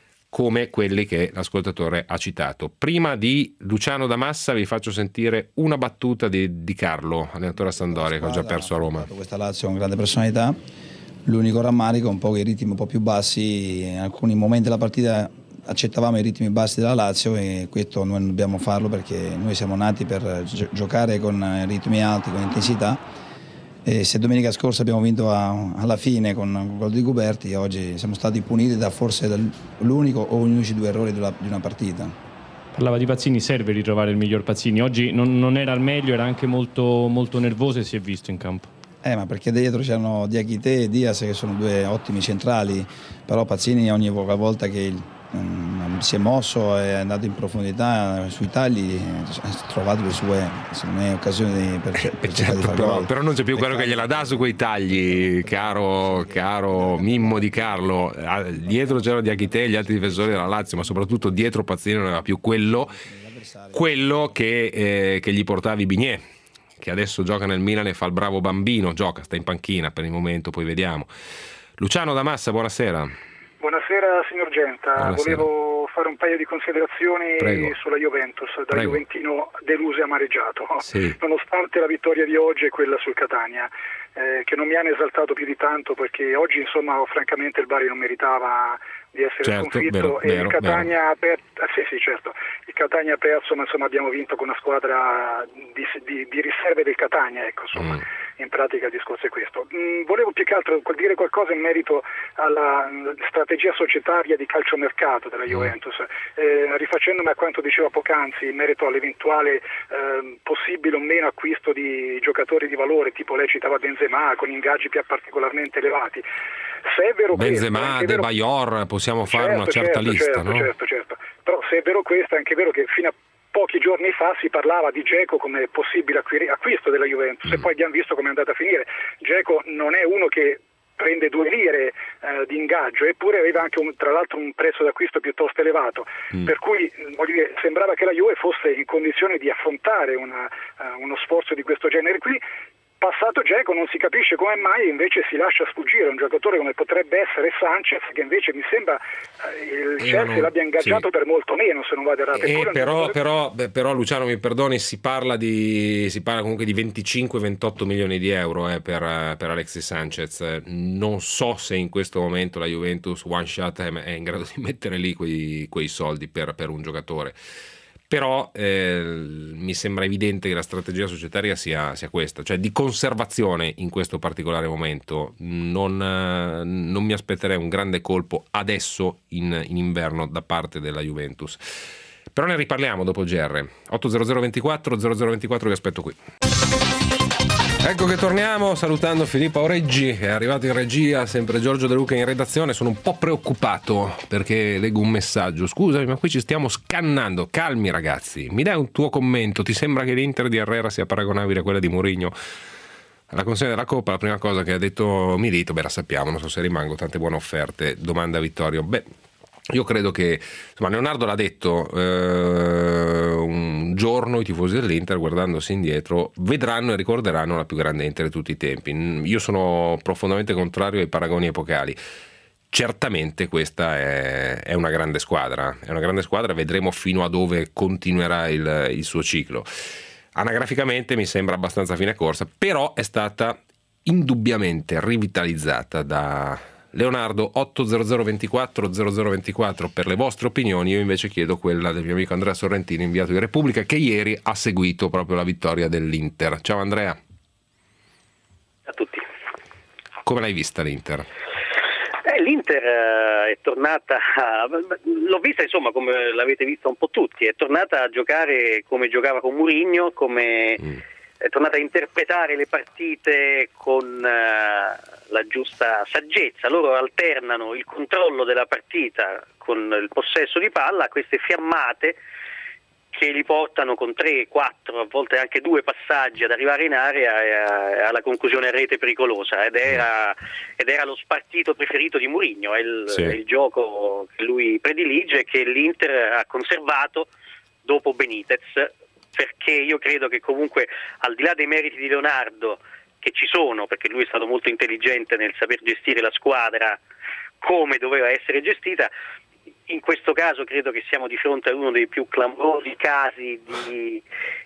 come quelli che l'ascoltatore ha citato. Prima di Luciano Damassa vi faccio sentire una battuta di, di Carlo, allenatore a Sampdoria, che ho già perso a Roma. Questa Lazio è una grande personalità, l'unico rammarico un po' i ritmi un po' più bassi, in alcuni momenti della partita accettavamo i ritmi bassi della Lazio e questo noi non dobbiamo farlo perché noi siamo nati per gi- giocare con ritmi alti, con intensità. E se domenica scorsa abbiamo vinto a, alla fine con il gol di Guberti, oggi siamo stati puniti da forse l'unico o unici due errori della, di una partita. Parlava di Pazzini, serve ritrovare il miglior Pazzini. Oggi non, non era al meglio, era anche molto, molto nervoso e si è visto in campo. Eh, ma perché dietro c'erano Diakité e Diaz che sono due ottimi centrali, però Pazzini ogni volta che il, um, si è mosso è andato in profondità sui tagli, ha trovato le sue me, occasioni per, per certo, di fare però, gol. però non c'è più quello che gliela dà su quei tagli, caro, caro Mimmo di Carlo. Dietro c'erano Diakité e gli altri difensori della Lazio, ma soprattutto dietro Pazzini non aveva più quello, quello che, eh, che gli portavi Bigné, che adesso gioca nel Milan e fa il bravo bambino, gioca, sta in panchina per il momento, poi vediamo. Luciano Damassa, buonasera. Buonasera signor Genta, buonasera. Volevo fare un paio di considerazioni Prego. sulla Juventus, da Prego. Juventino deluso e amareggiato, sì. Nonostante la vittoria di oggi e quella sul Catania, eh, che non mi hanno esaltato più di tanto perché oggi insomma francamente il Bari non meritava di essere certo, sconfitto vero, e vero, il Catania ha perso, ah, sì, sì, certo. Il Catania ha perso, ma insomma abbiamo vinto con una squadra di, di, di riserve del Catania, ecco, insomma, mm. in pratica il discorso è questo. Mm, volevo più che altro dire qualcosa in merito alla mh, strategia societaria di calciomercato della Juventus, eh, rifacendomi a quanto diceva poc'anzi in merito all'eventuale eh, possibile o meno acquisto di giocatori di valore, tipo lei citava Benzema, con ingaggi più particolarmente elevati. Se è vero Benzema, questo, De Bayor, possiamo fare certo, una certa certo, lista, certo, no? certo, certo. Però se è vero questo, è anche vero che fino a pochi giorni fa si parlava di Dzeko come possibile acquisto della Juventus, mm. e poi abbiamo visto come è andata a finire. Dzeko non è uno che prende due lire eh, di ingaggio, eppure aveva anche un, tra l'altro un prezzo d'acquisto piuttosto elevato, mm. per cui voglio dire, sembrava che la Juve fosse in condizione di affrontare una, uh, uno sforzo di questo genere qui. Passato Dzeko non si capisce come mai invece si lascia sfuggire un giocatore come potrebbe essere Sanchez, che invece mi sembra eh, il Chelsea non, l'abbia ingaggiato sì. per molto meno, se non vado errato. Eh, però, però, beh, però Luciano mi perdoni, si parla di si parla comunque di venticinque ventotto milioni di euro eh, per, per Alexis Sanchez. Non so se in questo momento la Juventus one shot è, è in grado di mettere lì quei, quei soldi per, per un giocatore. Però eh, mi sembra evidente che la strategia societaria sia, sia questa, cioè di conservazione in questo particolare momento. Non, eh, non mi aspetterei un grande colpo adesso in, in inverno da parte della Juventus. Però ne riparliamo dopo G R. otto zero zero ventiquattro zero zero ventiquattro vi aspetto qui. Ecco che torniamo salutando Filippo Aureggi, è arrivato in regia, sempre Giorgio De Luca in redazione. Sono un po' preoccupato perché leggo un messaggio: scusami, ma qui ci stiamo scannando. Calmi ragazzi, mi dai un tuo commento? Ti sembra che l'Inter di Herrera sia paragonabile a quella di Mourinho? Alla consegna della Coppa la prima cosa che ha detto Milito, beh la sappiamo, non so se rimango, tante buone offerte, domanda Vittorio. Beh, io credo che, insomma, Leonardo l'ha detto, eh, un giorno i tifosi dell'Inter, guardandosi indietro, vedranno e ricorderanno la più grande Inter di tutti i tempi. Io sono profondamente contrario ai paragoni epocali. Certamente questa è, è una grande squadra, è una grande squadra, vedremo fino a dove continuerà il, il suo ciclo. Anagraficamente mi sembra abbastanza fine corsa, però è stata indubbiamente rivitalizzata da Leonardo. Otto zero zero ventiquattro zero zero ventiquattro per le vostre opinioni. Io invece chiedo quella del mio amico Andrea Sorrentino, inviato di Repubblica, che ieri ha seguito proprio la vittoria dell'Inter. Ciao Andrea. A tutti. Come l'hai vista l'Inter? Eh, L'Inter uh, è tornata, a, l'ho vista insomma come l'avete vista un po' tutti, è tornata a giocare come giocava con Mourinho, come mm. è tornata a interpretare le partite con uh, la giusta saggezza. Loro alternano il controllo della partita con il possesso di palla a queste fiammate che li portano con tre, quattro, a volte anche due passaggi ad arrivare in area e a, alla conclusione a rete pericolosa, ed era, ed era lo spartito preferito di Mourinho, è il, sì. è il gioco che lui predilige, che l'Inter ha conservato dopo Benitez, perché io credo che comunque, al di là dei meriti di Leonardo, che ci sono, perché lui è stato molto intelligente nel saper gestire la squadra come doveva essere gestita, in questo caso credo che siamo di fronte a uno dei più clamorosi casi di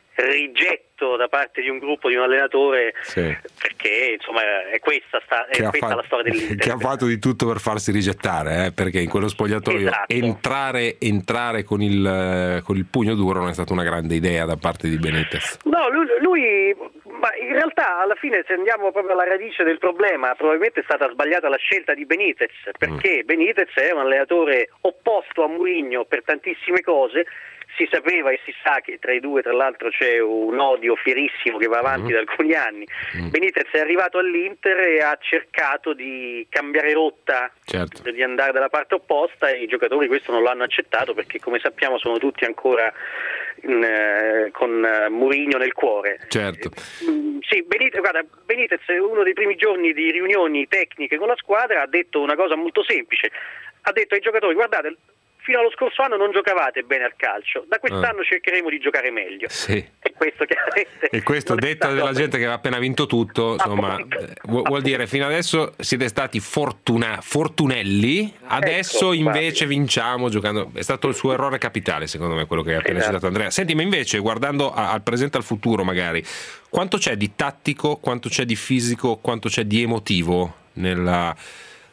rigetto da parte di un gruppo, di un allenatore, sì. perché insomma è questa, sta, è questa fatto, la storia dell'Inter. Che ha fatto di tutto per farsi rigettare, eh, perché in quello spogliatoio esatto. entrare, entrare con, il, con il pugno duro non è stata una grande idea da parte di Benitez. No, lui, lui ma in realtà alla fine, se andiamo proprio alla radice del problema, probabilmente è stata sbagliata la scelta di Benitez, perché mm. Benitez è un allenatore opposto a Mourinho per tantissime cose. Si sapeva e si sa che tra i due, tra l'altro, c'è un odio fierissimo che va avanti mm. da alcuni anni. Mm. Benitez è arrivato all'Inter e ha cercato di cambiare rotta, certo. di andare dalla parte opposta, e i giocatori questo non l'hanno accettato, perché come sappiamo sono tutti ancora in, eh, con uh, Mourinho nel cuore. Certo. Mm, sì, Benitez, guarda, Benitez, uno dei primi giorni di riunioni tecniche con la squadra, ha detto una cosa molto semplice. Ha detto ai giocatori: guardate, fino allo scorso anno non giocavate bene al calcio, da quest'anno ah. cercheremo di giocare meglio. Sì. E questo chiaramente e questo detta della gente che ha appena vinto tutto, insomma, vuol, vuol dire fino adesso siete stati fortuna, fortunelli, adesso ecco, invece guardi. vinciamo giocando. È stato il suo errore capitale, secondo me, quello che ha appena esatto. citato Andrea. Senti, ma invece guardando a, al presente e al futuro, magari, quanto c'è di tattico, quanto c'è di fisico, quanto c'è di emotivo nella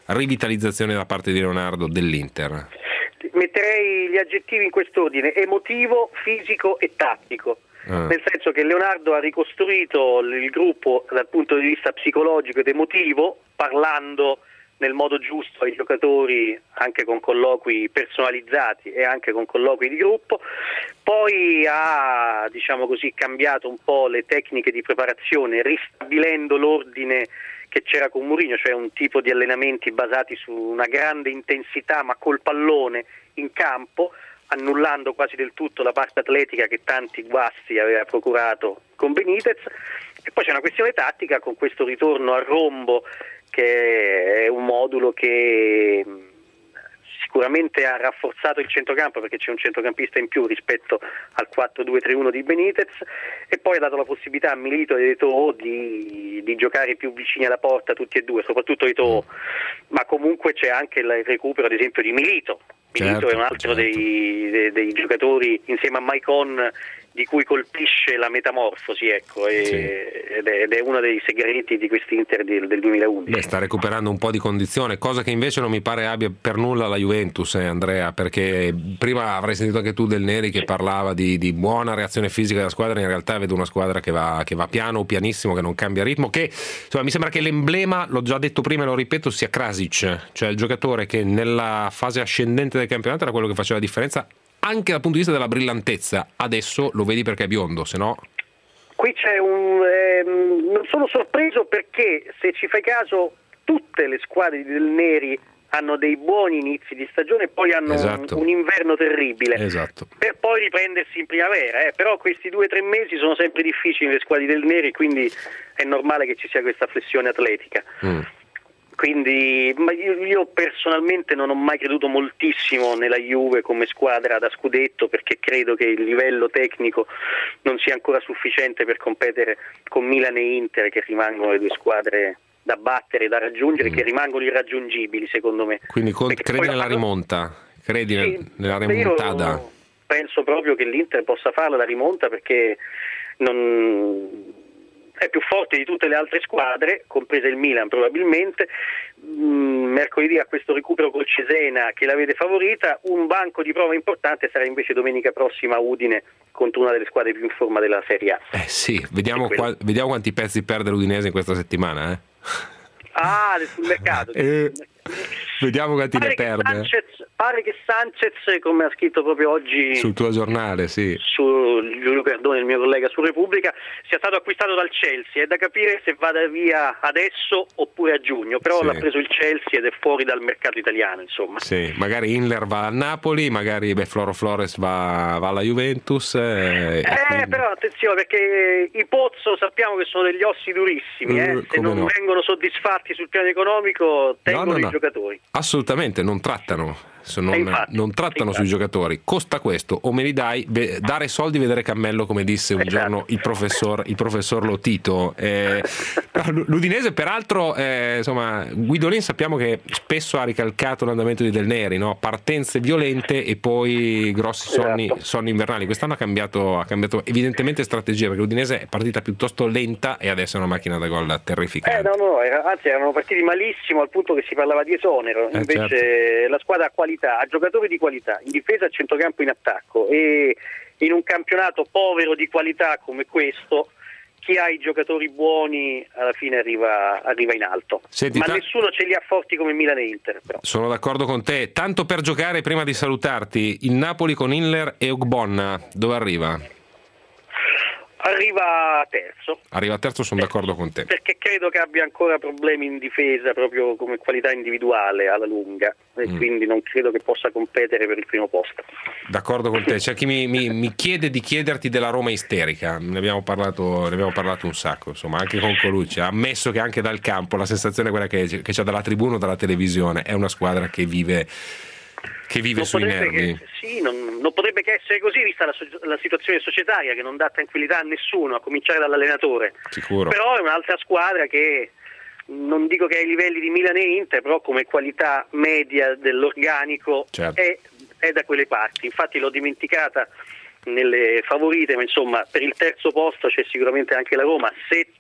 rivitalizzazione da parte di Leonardo dell'Inter? Metterei gli aggettivi in quest'ordine: emotivo, fisico e tattico. Ah. Nel senso che Leonardo ha ricostruito il gruppo dal punto di vista psicologico ed emotivo, parlando nel modo giusto ai giocatori, anche con colloqui personalizzati e anche con colloqui di gruppo. Poi ha, diciamo così, cambiato un po' le tecniche di preparazione, ristabilendo l'ordine che c'era con Mourinho, cioè un tipo di allenamenti basati su una grande intensità ma col pallone in campo, annullando quasi del tutto la parte atletica che tanti guasti aveva procurato con Benitez. E poi c'è una questione tattica con questo ritorno a rombo, che è un modulo che sicuramente ha rafforzato il centrocampo, perché c'è un centrocampista in più rispetto al quattro due tre uno di Benitez, e poi ha dato la possibilità a Milito e Eto'o di, di giocare più vicini alla porta tutti e due, soprattutto Eto'o, ma comunque c'è anche il recupero ad esempio di Milito. Milito certo, è un altro certo. dei, dei, dei giocatori insieme a Maicon di cui colpisce la metamorfosi, ecco, e, sì. ed, è, ed è uno dei segreti di quest'Inter del, del duemilaundici. Beh, sta recuperando un po' di condizione, cosa che invece non mi pare abbia per nulla la Juventus, eh, Andrea, perché prima avrai sentito anche tu Del Neri che parlava di, di buona reazione fisica della squadra. In realtà vedo una squadra che va, che va piano, pianissimo, che non cambia ritmo, che insomma, mi sembra che l'emblema, l'ho già detto prima e lo ripeto, sia Krasic, cioè il giocatore che nella fase ascendente del campionato era quello che faceva la differenza anche dal punto di vista della brillantezza. Adesso lo vedi perché è biondo, se no... Qui c'è un... Ehm, non sono sorpreso perché, se ci fai caso, tutte le squadre del Neri hanno dei buoni inizi di stagione e poi hanno esatto. un, un inverno terribile, esatto. per poi riprendersi in primavera, eh. Però questi due o tre mesi sono sempre difficili nelle squadre del Neri, quindi è normale che ci sia questa flessione atletica. Mm. Quindi ma io, io personalmente non ho mai creduto moltissimo nella Juve come squadra da scudetto, perché credo che il livello tecnico non sia ancora sufficiente per competere con Milan e Inter, che rimangono le due squadre da battere, da raggiungere, mm. che rimangono irraggiungibili secondo me. Quindi con, credi nella la... rimonta? Credi sì, nella rimontada? Penso proprio che l'Inter possa farla la rimonta, perché non... è più forte di tutte le altre squadre, compresa il Milan probabilmente. Mm, mercoledì ha questo recupero col Cesena che la vede favorita. Un banco di prova importante sarà invece domenica prossima a Udine contro una delle squadre più in forma della Serie A. Eh sì, vediamo, qua, vediamo quanti pezzi perde l'Udinese in questa settimana. Eh? Ah, sul mercato. eh. Vediamo quanti pare ne perde. Sanchez, pare che Sanchez, come ha scritto proprio oggi sul tuo giornale, sì, su Giulio Cardone, il mio collega su Repubblica, sia stato acquistato dal Chelsea. È da capire se vada via adesso oppure a giugno, però sì. l'ha preso il Chelsea ed è fuori dal mercato italiano, insomma. Sì, magari Inler va al Napoli, magari beh, Floro Flores va, va alla Juventus. Eh, eh quindi... però attenzione, perché i Pozzo sappiamo che sono degli ossi durissimi, eh. se non no. vengono soddisfatti sul piano economico tengono no, no, no. i giocatori. Assolutamente, non trattano. Non, infatti, non trattano infatti. sui giocatori. Costa questo, o me li dai, beh, dare soldi, vedere cammello, come disse un esatto. giorno il professor, il professor Lotito. Eh, l'Udinese peraltro, eh, insomma, Guidolin sappiamo che spesso ha ricalcato l'andamento di Del Neri, no? Partenze violente e poi grossi sonni, esatto. sonni invernali. Quest'anno ha cambiato, ha cambiato evidentemente strategia, perché l'Udinese è partita piuttosto lenta e adesso è una macchina da gol terrificante. Eh, no, no, era, anzi erano partiti malissimo al punto che si parlava di esonero, eh, invece certo. la squadra ha qualità, ha giocatori di qualità in difesa, a centrocampo, in attacco, e in un campionato povero di qualità come questo chi ha i giocatori buoni alla fine arriva, arriva in alto. Senti, ma ta- nessuno ce li ha forti come Milan e Inter, però. Sono d'accordo con te. Tanto per giocare, prima di salutarti, il Napoli con Inler e Ogbonna dove arriva? Arriva terzo. Arriva terzo, sono d'accordo con te. Perché credo che abbia ancora problemi in difesa proprio come qualità individuale alla lunga, e mm. quindi non credo che possa competere per il primo posto. D'accordo con te. C'è chi mi, mi, mi chiede di chiederti della Roma isterica. Ne abbiamo parlato, ne abbiamo parlato un sacco, insomma, anche con Colucci. Ha ammesso che anche dal campo la sensazione è quella che, che c'è dalla tribuna o dalla televisione. È una squadra che vive che vive non sui nervi. Che, sì, non, non potrebbe che essere così, vista la, la situazione societaria che non dà tranquillità a nessuno, a cominciare dall'allenatore. Sicuro. Però è un'altra squadra che non dico che ha i livelli di Milan e Inter, però come qualità media dell'organico certo. è, è da quelle parti. Infatti l'ho dimenticata nelle favorite, ma insomma per il terzo posto c'è sicuramente anche la Roma. Se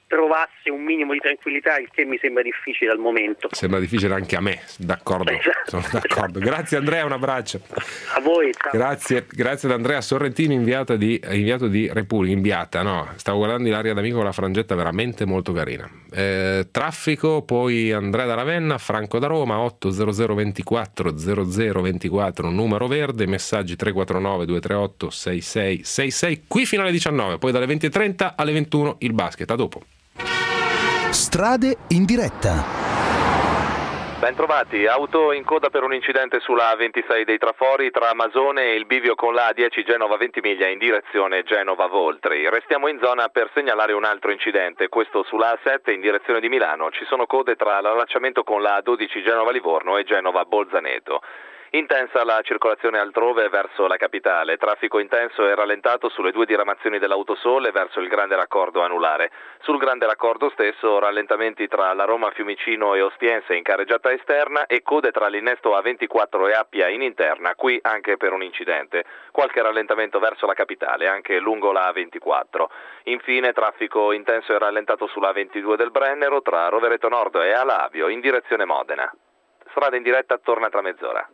trovasse un minimo di tranquillità, il che mi sembra difficile al momento. Sembra difficile anche a me, d'accordo, esatto. sono d'accordo. Grazie Andrea, un abbraccio. A voi. Ciao. Grazie, grazie ad Andrea Sorrentini, inviata di, inviato di Repubblica, inviata, no, stavo guardando Ilaria D'Amico con la frangetta veramente molto carina. Eh, traffico, poi Andrea da Ravenna, Franco da Roma, otto zero zero ventiquattro zero zero ventiquattro, numero verde, messaggi tre quattro nove due tre otto sei sei sei sei, qui fino alle diciannove, poi dalle venti e trenta alle ventuno il basket, a dopo. Strade in diretta. Bentrovati, auto in coda per un incidente sulla A ventisei dei Trafori tra Masone e il bivio con la A dieci Genova Ventimiglia in direzione Genova-Voltri. Restiamo in zona per segnalare un altro incidente, questo sulla A sette in direzione di Milano. Ci sono code tra l'allacciamento con la A dodici Genova-Livorno e Genova-Bolzaneto. Intensa la circolazione altrove verso la capitale, traffico intenso e rallentato sulle due diramazioni dell'Autosole verso il Grande Raccordo anulare. Sul Grande Raccordo stesso rallentamenti tra la Roma Fiumicino e Ostiense in carreggiata esterna e code tra l'innesto A ventiquattro e Appia in interna, qui anche per un incidente. Qualche rallentamento verso la capitale, anche lungo la A ventiquattro. Infine traffico intenso e rallentato sulla A ventidue del Brennero tra Rovereto Nord e Alavio in direzione Modena. Strada in diretta torna tra mezz'ora.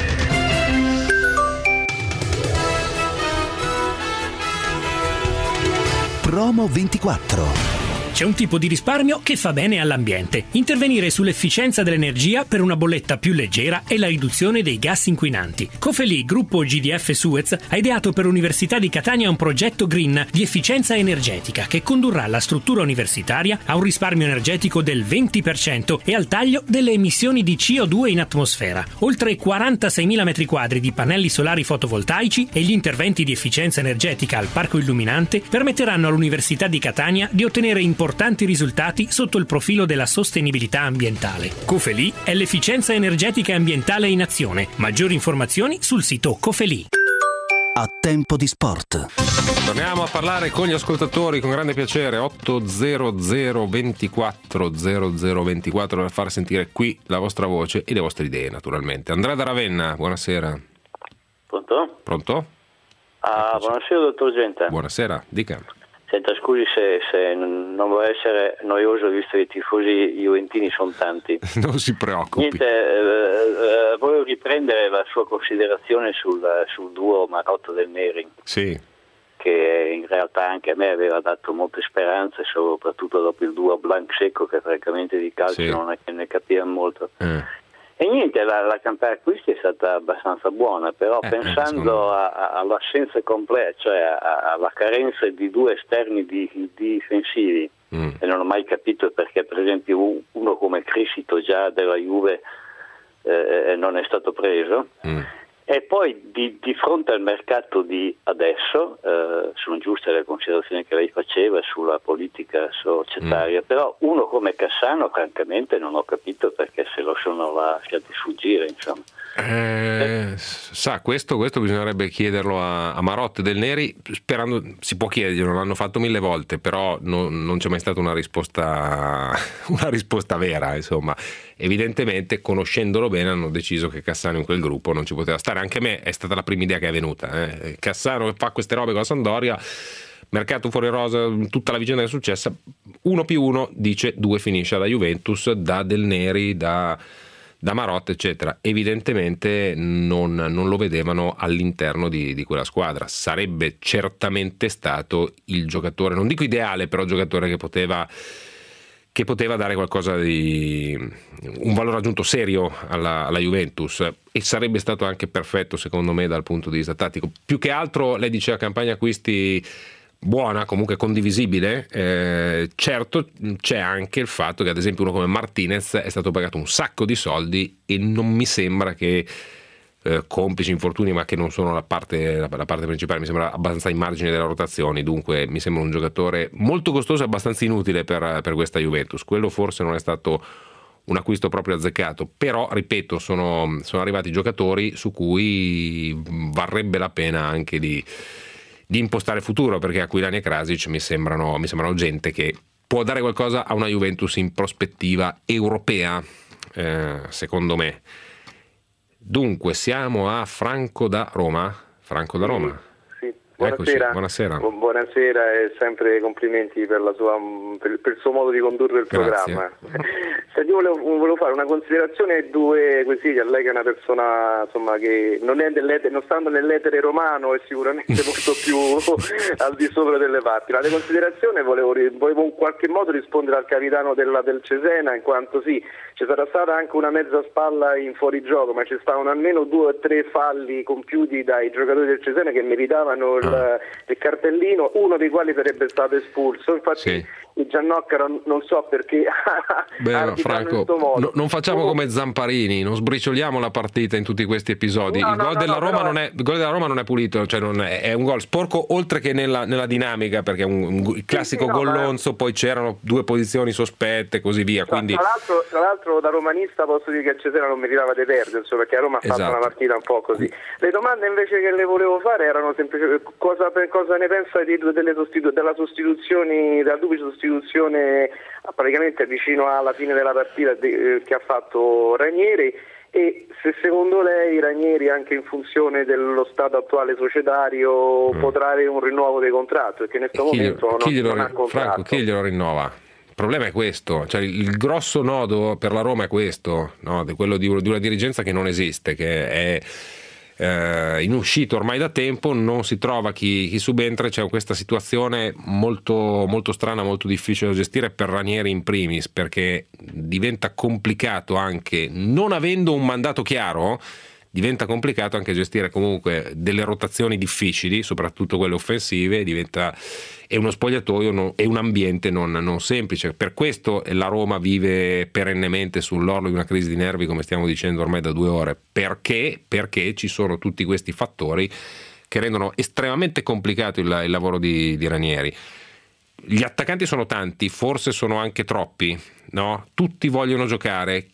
Promo ventiquattro. C'è un tipo di risparmio che fa bene all'ambiente. Intervenire sull'efficienza dell'energia per una bolletta più leggera e la riduzione dei gas inquinanti. Cofeli, gruppo G D F Suez, ha ideato per l'Università di Catania un progetto green di efficienza energetica che condurrà la struttura universitaria a un risparmio energetico del venti per cento e al taglio delle emissioni di C O due in atmosfera. Oltre quarantaseimila metri quadri di pannelli solari fotovoltaici e gli interventi di efficienza energetica al parco illuminante permetteranno all'Università di Catania di ottenere importanti importanti risultati sotto il profilo della sostenibilità ambientale. Cofeli è l'efficienza energetica e ambientale in azione. Maggiori informazioni sul sito Cofeli. A tempo di sport. Torniamo a parlare con gli ascoltatori con grande piacere. Otto zero zero ventiquattro zero zero ventiquattro per far sentire qui la vostra voce e le vostre idee, naturalmente. Andrea da Ravenna, buonasera. Pronto? Pronto? Ah, buonasera dottor Genta. Buonasera, dica. Senta, scusi se, se non vuole essere noioso, visto che i tifosi juventini sono tanti. Non si preoccupi. Niente, eh, eh, volevo riprendere la sua considerazione sul, sul duo Marotta del Neri. Sì. Che in realtà anche a me aveva dato molte speranze, soprattutto dopo il duo Blanc-Secco, che francamente di calcio sì. non è che ne capiva molto. Eh. E niente, la, la campagna acquisti è stata abbastanza buona, però eh, pensando a, a, all'assenza completa, cioè a, alla carenza di due esterni di, di difensivi, mm. e non ho mai capito perché per esempio uno come Cristito già della Juve eh, non è stato preso. Mm. E poi di, di fronte al mercato di adesso, eh, sono giuste le considerazioni che lei faceva sulla politica societaria, mm. però uno come Cassano francamente non ho capito perché se lo sono lasciati sfuggire, insomma. Eh, sa, questo, questo bisognerebbe chiederlo a, a Marotta del Neri, sperando, si può chiederglielo, l'hanno fatto mille volte, però no, non c'è mai stata una risposta una risposta vera, insomma. Evidentemente, conoscendolo bene, hanno deciso che Cassano in quel gruppo non ci poteva stare. Anche a me è stata la prima idea che è venuta, eh. Cassano che fa queste robe con la Sampdoria, mercato fuori rosa, tutta la vicenda che è successa, uno più uno dice due, finisce alla Juventus, da Del Neri, da da Marotta, eccetera. Evidentemente non, non lo vedevano all'interno di, di quella squadra. Sarebbe certamente stato il giocatore, non dico ideale, però giocatore che poteva che poteva dare qualcosa di un valore aggiunto serio alla, alla Juventus, e sarebbe stato anche perfetto secondo me dal punto di vista tattico. Più che altro lei diceva campagna acquisti buona, comunque condivisibile, eh, certo c'è anche il fatto che ad esempio uno come Martinez è stato pagato un sacco di soldi e non mi sembra che eh, complici infortuni, ma che non sono la parte, la, la parte principale, mi sembra abbastanza in margine delle rotazioni, dunque mi sembra un giocatore molto costoso e abbastanza inutile per, per questa Juventus. Quello forse non è stato un acquisto proprio azzeccato, però ripeto sono, sono arrivati giocatori su cui varrebbe la pena anche di di impostare futuro, perché Aquilani e Krasic mi sembrano, mi sembrano gente che può dare qualcosa a una Juventus in prospettiva europea, eh, secondo me. Dunque siamo a Franco da Roma. Franco da Roma. Sì, Buonasera. Buonasera. Buonasera e sempre complimenti per, la sua, per, per il suo modo di condurre il Grazie. programma. Senti, volevo, volevo fare una considerazione e due quesiti a lei che è una persona insomma, che non, è non stando nell'etere romano è sicuramente molto più al di sopra delle parti. La considerazione volevo, volevo in qualche modo rispondere al capitano della, del Cesena, in quanto sì, ci sarà stata anche una mezza spalla in fuorigioco, ma ci stavano almeno due o tre falli compiuti dai giocatori del Cesena che meritavano il, ah. il cartellino, uno dei quali sarebbe stato espulso. Infatti sì. il Giannocca non so perché Beh, Franco, no, non facciamo come Zamparini, non sbricioliamo la partita in tutti questi episodi. No, il gol no, della no, Roma però... non è il gol della Roma non è pulito, cioè non è, è un gol sporco oltre che nella, nella dinamica, perché è un, un il classico sì, sì, no, gollonzo, ma... poi c'erano due posizioni sospette e così via. Quindi... Tra l'altro, tra l'altro da romanista posso dire che il Cesena non meritava di perdere, insomma, perché a Roma ha fatto esatto. una partita un po' così. Le domande invece che le volevo fare erano semplicemente cosa, cosa ne pensa di, delle sostitu- della sostituzione, della duplice sostituzione praticamente vicino alla fine della partita de- che ha fatto Ranieri, e se secondo lei Ranieri, anche in funzione dello stato attuale societario, mm. potrà avere un rinnovo dei contratti, perché in questo momento non, chi non ha contratto. Franco, chi glielo rinnova? Il problema è questo, cioè il grosso nodo per la Roma è questo, no? Quello di, di una dirigenza che non esiste, che è eh, in uscita ormai da tempo, non si trova chi, chi subentra. C'è questa situazione molto, molto strana, molto difficile da gestire per Ranieri in primis, perché diventa complicato anche, non avendo un mandato chiaro, diventa complicato anche gestire comunque delle rotazioni difficili, soprattutto quelle offensive, diventa è uno spogliatoio non, è un ambiente non, non semplice. Per questo la Roma vive perennemente sull'orlo di una crisi di nervi, come stiamo dicendo ormai da due ore, perché, perché ci sono tutti questi fattori che rendono estremamente complicato il, il lavoro di, di Ranieri. Gli attaccanti sono tanti, forse sono anche troppi, no? Tutti vogliono giocare,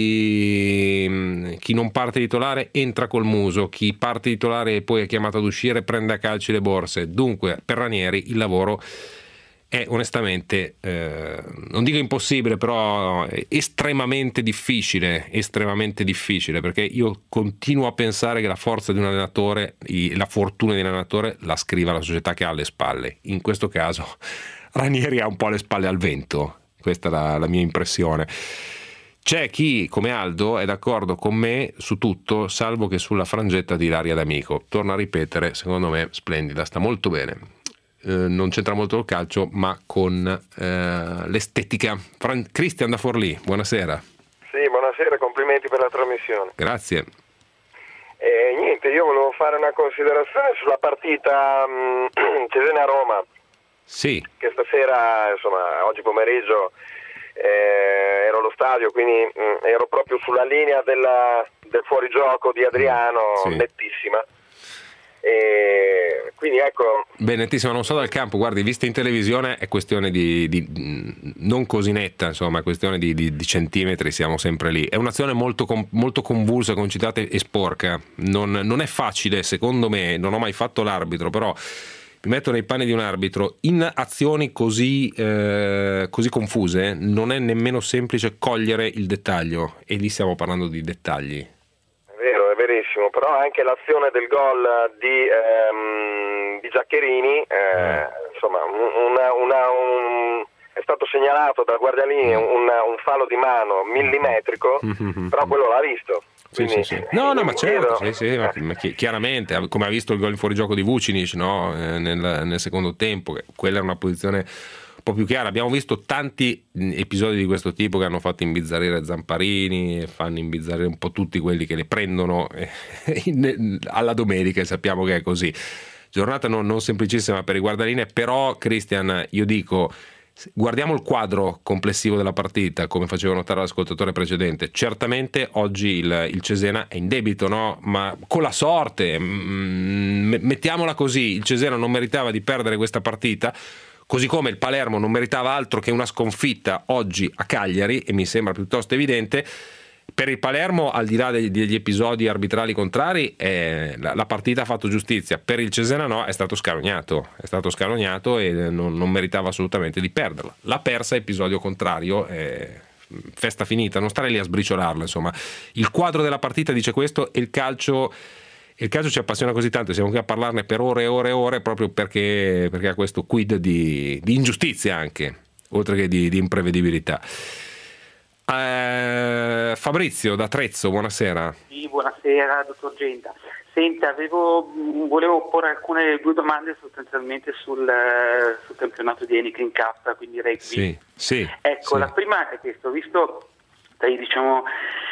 chi, chi non parte titolare entra col muso, chi parte titolare e poi è chiamato ad uscire prende a calci le borse. Dunque per Ranieri il lavoro è onestamente, eh, non dico impossibile, però è estremamente difficile, estremamente difficile, perché io continuo a pensare che la forza di un allenatore, la fortuna di un allenatore la scriva la società che ha alle spalle. In questo caso Ranieri ha un po' le spalle al vento, questa è la, la mia impressione. C'è chi, come Aldo, è d'accordo con me su tutto, salvo che sulla frangetta di Ilaria D'Amico. Torno a ripetere, secondo me splendida, sta molto bene. Eh, non c'entra molto il calcio, ma con eh, l'estetica. Fran- Cristian da Forlì, buonasera. Sì, buonasera, complimenti per la trasmissione. Grazie. Eh, niente, io volevo fare una considerazione sulla partita mh, Cesena-Roma. Sì. Che stasera, insomma, oggi pomeriggio eh, ero allo stadio, quindi mh, ero proprio sulla linea della, del fuorigioco di Adriano, sì. nettissima. E quindi ecco. Beh, nettissima, non so dal campo, guardi, vista in televisione è questione di, di non così netta, insomma, è questione di, di, di centimetri, siamo sempre lì. È un'azione molto, molto convulsa, concitata e sporca. Non, non è facile, secondo me, non ho mai fatto l'arbitro, però mi metto nei panni di un arbitro, in azioni così, eh, così confuse non è nemmeno semplice cogliere il dettaglio, e lì stiamo parlando di dettagli. È vero, è verissimo, però anche l'azione del gol di, ehm, di Giaccherini, eh, eh. insomma, una, una, un, è stato segnalato dal guardialini un, un fallo di mano millimetrico, mm-hmm. però quello l'ha visto. Sì, sì, sì. No, no, ma certo, sì, sì, ma chiaramente, come ha visto il gol in fuorigioco di Vucinic, no? eh, nel, nel secondo tempo, quella era una posizione un po' più chiara. Abbiamo visto tanti episodi di questo tipo che hanno fatto imbizzarrire Zamparini, fanno imbizzarrire un po' tutti quelli che le prendono eh, in, alla domenica, e sappiamo che è così. Giornata non, non semplicissima per i guardaline, però Cristian, io dico, guardiamo il quadro complessivo della partita, come faceva notare l'ascoltatore precedente. Certamente oggi il, il Cesena è in debito, no? Ma con la sorte, mm, mettiamola così, il Cesena non meritava di perdere questa partita, così come il Palermo non meritava altro che una sconfitta oggi a Cagliari, e mi sembra piuttosto evidente. Per il Palermo, al di là degli, degli episodi arbitrali contrari, eh, la, la partita ha fatto giustizia. Per il Cesena no, è stato scalognato, è stato scalognato e non, non meritava assolutamente di perderla. L'ha persa, episodio contrario, eh, festa finita, non stare lì a sbriciolarla, insomma. Il quadro della partita dice questo, e il calcio il calcio ci appassiona così tanto, siamo qui a parlarne per ore e ore e ore proprio perché, perché ha questo quid di, di ingiustizia anche, oltre che di, di imprevedibilità. Eh, Fabrizio da Trezzo, buonasera. Sì, buonasera dottor Genta. Senta, avevo, volevo porre alcune due domande sostanzialmente sul, sul campionato di Heineken Cup, quindi rugby. Sì, sì. Ecco, sì. La prima è questo, visto dai, diciamo,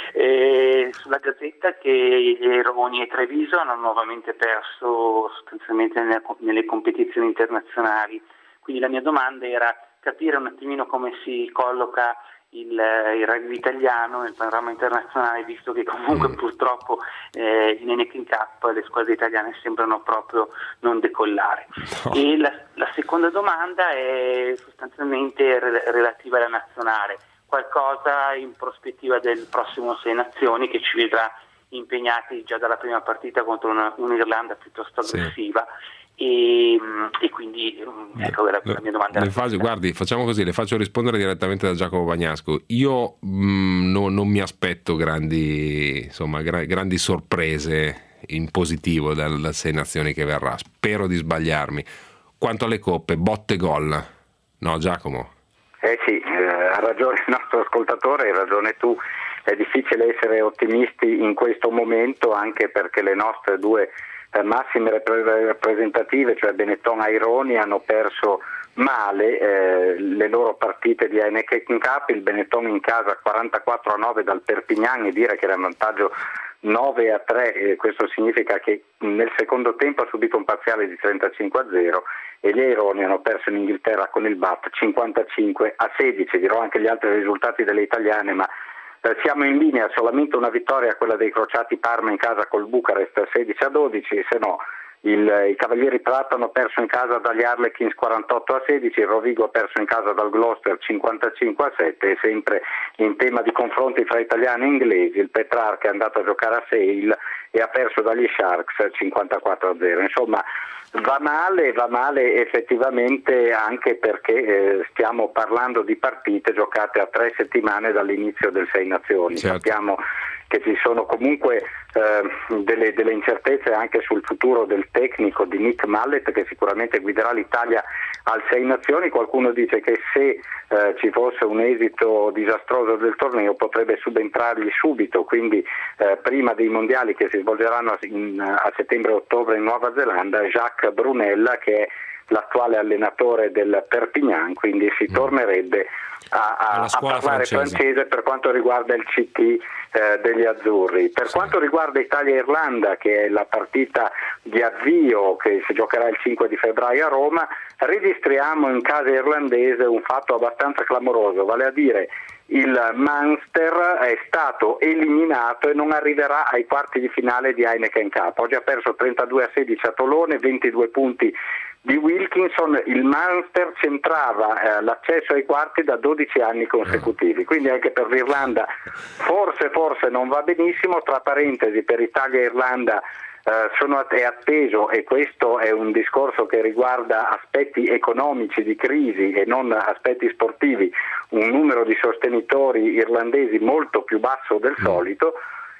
eh, sulla Gazzetta che gli Aironi e Treviso hanno nuovamente perso sostanzialmente nelle, nelle competizioni internazionali, quindi la mia domanda era capire un attimino come si colloca Il, il rugby italiano nel panorama internazionale, visto che comunque mm. purtroppo eh, in Heineken Cup le squadre italiane sembrano proprio non decollare. No. E la, la seconda domanda è sostanzialmente re- relativa alla nazionale, qualcosa in prospettiva del prossimo Sei Nazioni che ci vedrà impegnati già dalla prima partita contro una, un'Irlanda piuttosto aggressiva. Sì. E, e quindi ecco la, la mia domanda. Le faccio, guardi, facciamo così, le faccio rispondere direttamente da Giacomo Bagnasco. Io mh, no, non mi aspetto grandi, insomma, gra- grandi sorprese in positivo dal, dal Sei Nazioni che verrà. Spero di sbagliarmi. Quanto alle coppe, botte gol. No, Giacomo? Eh sì, eh, ha ragione il nostro ascoltatore, hai ragione tu. È difficile essere ottimisti in questo momento, anche perché le nostre due massime rappresentative, cioè Benetton e Aironi, hanno perso male eh, le loro partite di Heineken Cup. Il Benetton in casa quarantaquattro a nove dal Perpignan, e dire che era in vantaggio nove a tre, eh, questo significa che nel secondo tempo ha subito un parziale di trentacinque a zero, e gli Aironi hanno perso in Inghilterra con il B A T cinquantacinque a sedici. Dirò anche gli altri risultati delle italiane, ma siamo in linea, solamente una vittoria, quella dei Crociati Parma in casa col Bucarest sedici a dodici, se no il, i Cavalieri Prato hanno perso in casa dagli Harlequins quarantotto a sedici, il Rovigo ha perso in casa dal Gloucester cinquantacinque a sette, e sempre in tema di confronti fra italiani e inglesi il Petrarca è andato a giocare a Sale e ha perso dagli Sharks cinquantaquattro a zero. Insomma, va male, va male effettivamente, anche perché eh, stiamo parlando di partite giocate a tre settimane dall'inizio del Sei Nazioni. Certo. Sappiamo che ci sono comunque eh, delle, delle incertezze anche sul futuro del tecnico di Nick Mallet, che sicuramente guiderà l'Italia al Sei Nazioni. Qualcuno dice che se eh, ci fosse un esito disastroso del torneo potrebbe subentrargli subito, quindi eh, prima dei mondiali che si svolgeranno in, a settembre-ottobre in Nuova Zelanda, Jacques Brunella, che è l'attuale allenatore del Perpignan, quindi si tornerebbe a, a, a parlare francese. francese per quanto riguarda il C T eh, degli azzurri. Per sì. quanto riguarda Italia-Irlanda, che è la partita di avvio che si giocherà il cinque di febbraio a Roma, registriamo in casa irlandese un fatto abbastanza clamoroso, vale a dire il Munster è stato eliminato e non arriverà ai quarti di finale di Heineken Cup. Oggi ha perso trentadue a sedici a Tolone, ventidue punti di Wilkinson. Il Munster centrava eh, l'accesso ai quarti da dodici anni consecutivi, quindi anche per l'Irlanda forse forse non va benissimo. Tra parentesi, per Italia e Irlanda Uh, sono, è atteso, e questo è un discorso che riguarda aspetti economici di crisi e non aspetti sportivi, un numero di sostenitori irlandesi molto più basso del solito,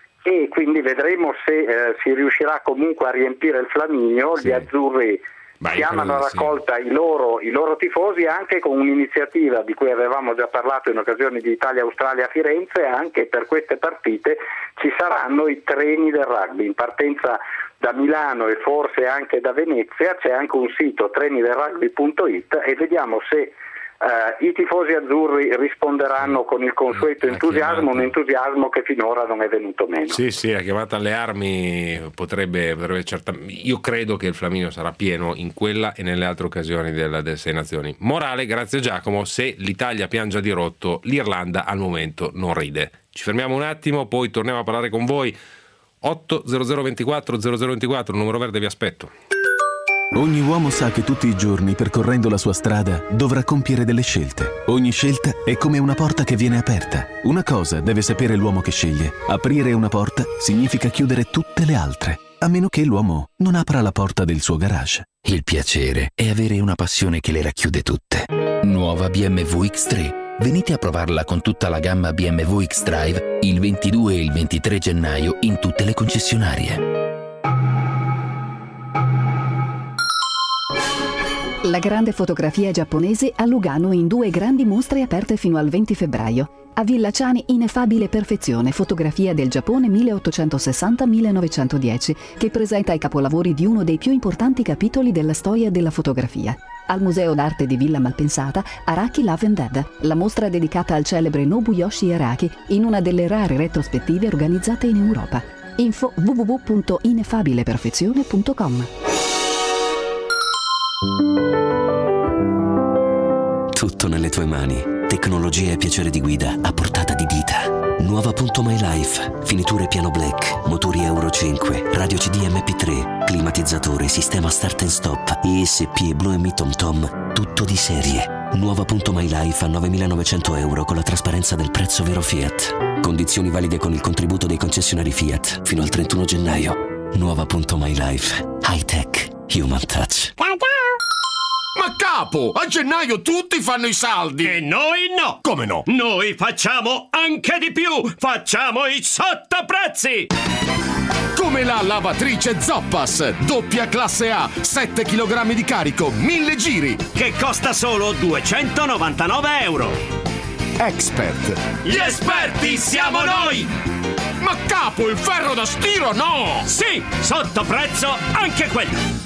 e quindi vedremo se uh, si riuscirà comunque a riempire il Flaminio. Sì. Gli azzurri Vai, chiamano a raccolta sì. i, loro, i loro tifosi, anche con un'iniziativa di cui avevamo già parlato in occasione di Italia-Australia a Firenze. Anche per queste partite ci saranno i treni del rugby in partenza da Milano e forse anche da Venezia. C'è anche un sito treni del rugby punto it, e vediamo se Uh, i tifosi azzurri risponderanno con il consueto entusiasmo, un entusiasmo che finora non è venuto meno. Sì, sì, la chiamata alle armi potrebbe, potrebbe certamente. Io credo che il Flaminio sarà pieno in quella e nelle altre occasioni del, del Sei Nazioni. Morale, grazie Giacomo, se l'Italia piange a dirotto, l'Irlanda al momento non ride. Ci fermiamo un attimo, poi torniamo a parlare con voi. otto zero zero ventiquattro zero zero ventiquattro, numero verde, vi aspetto. Ogni uomo sa che tutti i giorni, percorrendo la sua strada, dovrà compiere delle scelte. Ogni scelta è come una porta che viene aperta. Una cosa deve sapere l'uomo che sceglie: aprire una porta significa chiudere tutte le altre, a meno che l'uomo non apra la porta del suo garage. Il piacere è avere una passione che le racchiude tutte. Nuova B M W X tre. Venite a provarla con tutta la gamma B M W X-Drive il ventidue e il ventitré gennaio in tutte le concessionarie. La grande fotografia giapponese a Lugano in due grandi mostre aperte fino al venti febbraio. A Villa Ciani Ineffabile Perfezione, fotografia del Giappone milleottocentosessanta millenovecentodieci, che presenta i capolavori di uno dei più importanti capitoli della storia della fotografia. Al Museo d'Arte di Villa Malpensata, Araki Love and Dead, la mostra dedicata al celebre Nobuyoshi Araki in una delle rare retrospettive organizzate in Europa. Info w w w punto ineffabileperfezione punto com. Tutto nelle tue mani. Tecnologia e piacere di guida a portata di dita. Nuova punto My Life. Finiture piano black, motori Euro cinque, radio C D M P tre, climatizzatore, sistema start and stop, E S P e Blue e Mi Tom Tom. Tutto di serie. Nuova punto My Life a novemilanovecento euro con la trasparenza del prezzo vero Fiat. Condizioni valide con il contributo dei concessionari Fiat fino al trentuno gennaio. Nuova punto My Life. High tech. Human touch. Ciao ciao! Ma capo, a gennaio tutti fanno i saldi! E noi no! Come no? Noi facciamo anche di più! Facciamo i sottoprezzi! Come la lavatrice Zoppas, doppia classe A, sette chilogrammi di carico, mille giri! Che costa solo duecentonovantanove euro! Expert! Gli esperti siamo noi! Ma capo, il ferro da stiro no! Sì, sottoprezzo anche quello!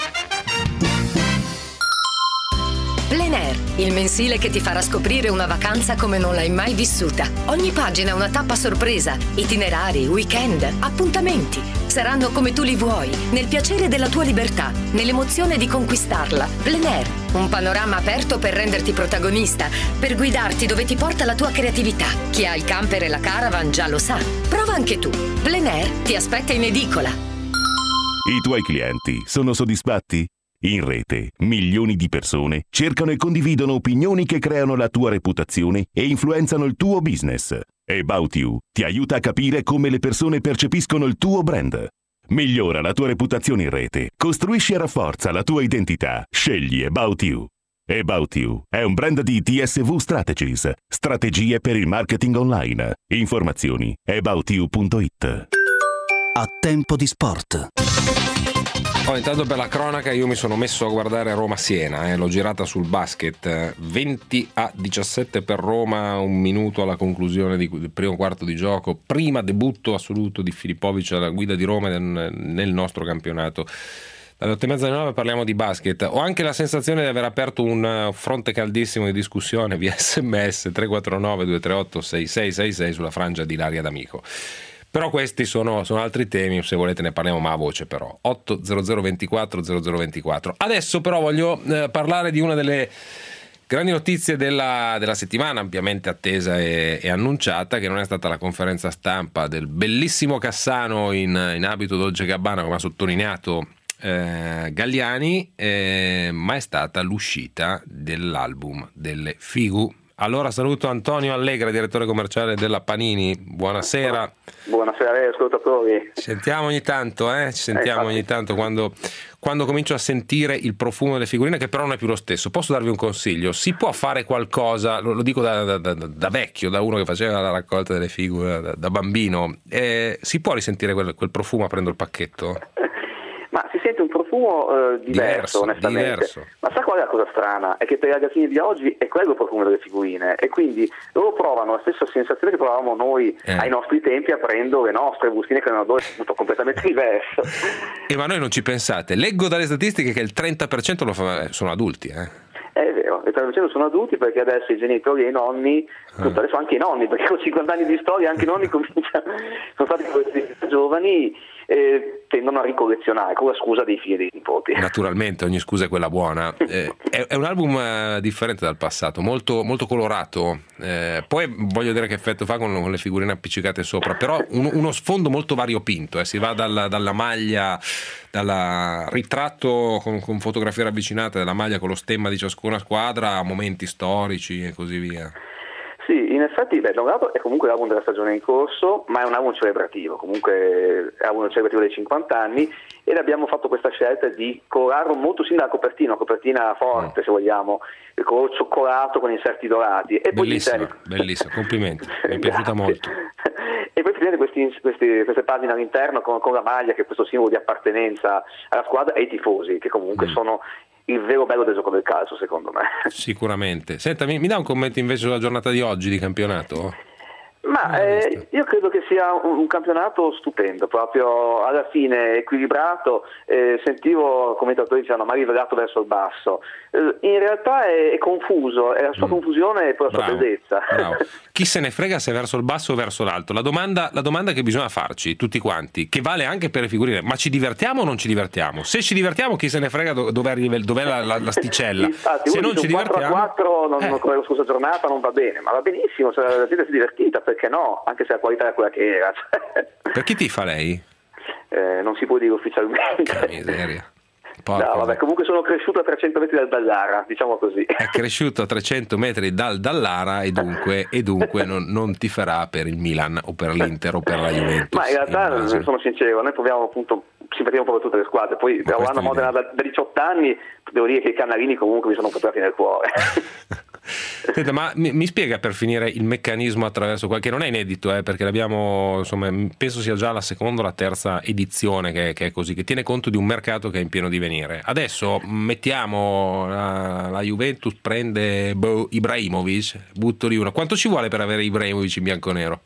Plein Air, il mensile che ti farà scoprire una vacanza come non l'hai mai vissuta. Ogni pagina è una tappa sorpresa, itinerari, weekend, appuntamenti. Saranno come tu li vuoi, nel piacere della tua libertà, nell'emozione di conquistarla. Plein Air, un panorama aperto per renderti protagonista, per guidarti dove ti porta la tua creatività. Chi ha il camper e la caravan già lo sa. Prova anche tu. Plein Air ti aspetta in edicola. I tuoi clienti sono soddisfatti? In rete, milioni di persone cercano e condividono opinioni che creano la tua reputazione e influenzano il tuo business. About You ti aiuta a capire come le persone percepiscono il tuo brand. Migliora la tua reputazione in rete, costruisci e rafforza la tua identità. Scegli About You. About You è un brand di T S V Strategies, strategie per il marketing online. Informazioni about you punto it. A tempo di sport. Oh, intanto per la cronaca io mi sono messo a guardare Roma-Siena, eh, l'ho girata sul basket, venti a diciassette per Roma, un minuto alla conclusione di, del primo quarto di gioco, prima debutto assoluto di Filippovic alla guida di Roma nel, nel nostro campionato. Dalle otto e mezza alle nove parliamo di basket. Ho anche la sensazione di aver aperto un fronte caldissimo di discussione via sms tre quattro nove due tre otto sei sei sei sei sulla frangia di Ilaria D'Amico. Però questi sono, sono altri temi, se volete ne parliamo ma a voce però. otto zero zero ventiquattro zero zero ventiquattro. Adesso però voglio eh, parlare di una delle grandi notizie della, della settimana, ampiamente attesa e, e annunciata, che non è stata la conferenza stampa del bellissimo Cassano in, in abito Dolce Gabbana, come ha sottolineato eh, Galliani, eh, ma è stata l'uscita dell'album delle Figu. Allora saluto Antonio Allegra, direttore commerciale della Panini. Buonasera. Buonasera a lei, ascoltatori. Ci sentiamo ogni tanto, eh? Ci sentiamo eh, ogni tanto quando, quando comincio a sentire il profumo delle figurine, che però non è più lo stesso. Posso darvi un consiglio? Si può fare qualcosa, lo, lo dico da, da, da, da vecchio, da uno che faceva la raccolta delle figure da, da bambino, eh, si può risentire quel, quel profumo aprendo il pacchetto? Ma si sente un profumo eh, diverso, diverso, onestamente. Diverso. Ma sa qual è la cosa strana? È che per i ragazzini di oggi è quello il profumo delle figurine, e quindi loro provano la stessa sensazione che provavamo noi eh. ai nostri tempi aprendo le nostre bustine, che erano un odore completamente diverso. E ma noi non ci pensate. Leggo dalle statistiche che il trenta per cento lo fa, sono adulti, eh? È vero, il trenta per cento sono adulti, perché adesso i genitori e i nonni, ah. adesso anche i nonni, perché con cinquanta anni di storia anche i nonni cominciano, sono stati questi giovani, eh, tendono a ricollezionare con la scusa dei figli e dei nipoti. Naturalmente, ogni scusa è quella buona. Eh, è, è un album eh, differente dal passato, molto, molto colorato, eh, poi voglio vedere che effetto fa con, con le figurine appiccicate sopra, però un, uno sfondo molto variopinto, eh, si va dalla, dalla maglia, dal ritratto con, con fotografie ravvicinate della maglia con lo stemma di ciascuna squadra a momenti storici e così via. Sì, in effetti, beh, da un lato è comunque l'album della stagione in corso, ma è un album celebrativo, comunque è un album celebrativo dei cinquanta anni, ed abbiamo fatto questa scelta di colorarlo molto simile alla copertina, una copertina forte, oh. se vogliamo, il colore cioccolato con inserti dorati. E bellissimo, poi bellissimo, complimenti, mi è piaciuta molto. E poi vedete questi, questi, queste pagine all'interno con, con la maglia, che è questo simbolo di appartenenza alla squadra, e i tifosi, che comunque mm. sono il vero bello del gioco del calcio, secondo me. Sicuramente. Senta, mi, mi dà un commento invece sulla giornata di oggi di campionato? Ma eh, io credo che sia un, un campionato stupendo, proprio alla fine equilibrato. Eh, sentivo commentatori dicendo ma rivelato verso il basso. Eh, in realtà è, è confuso, è la sua mm. confusione e poi la sua Bravo. bellezza. Bravo. Chi se ne frega se è verso il basso o verso l'alto? La domanda, la domanda che bisogna farci tutti quanti, che vale anche per le figurine, ma ci divertiamo o non ci divertiamo? Se ci divertiamo, chi se ne frega dov'è, dov'è la, la, la sticella? Infatti, se non ci divertiamo, quattro a quattro non, eh. come la scorsa giornata non va bene, ma va benissimo, se la gente si è divertita, perché no? Anche se la qualità è quella che era. Per chi tifa lei? Eh, non si può dire ufficialmente. Che miseria. No, vabbè, comunque sono cresciuto a trecento metri dal Dallara, diciamo così. È cresciuto a trecento metri dal Dallara e dunque, e dunque non, non tiferà per il Milan o per l'Inter o per la Juventus. Ma in realtà, sono sincero, noi proviamo appunto simpatia un po' per tutte le squadre, poi lavorando a Modena da, da diciotto anni, devo dire che i Canarini comunque mi sono portati nel cuore. Senta, ma mi, mi spiega per finire il meccanismo attraverso quel che non è inedito, eh, perché l'abbiamo, insomma, penso sia già la seconda o la terza edizione che, che è così, che tiene conto di un mercato che è in pieno divenire. Adesso mettiamo la, la Juventus prende boh, Ibrahimovic, butto lì una. Quanto ci vuole per avere Ibrahimovic in bianconero?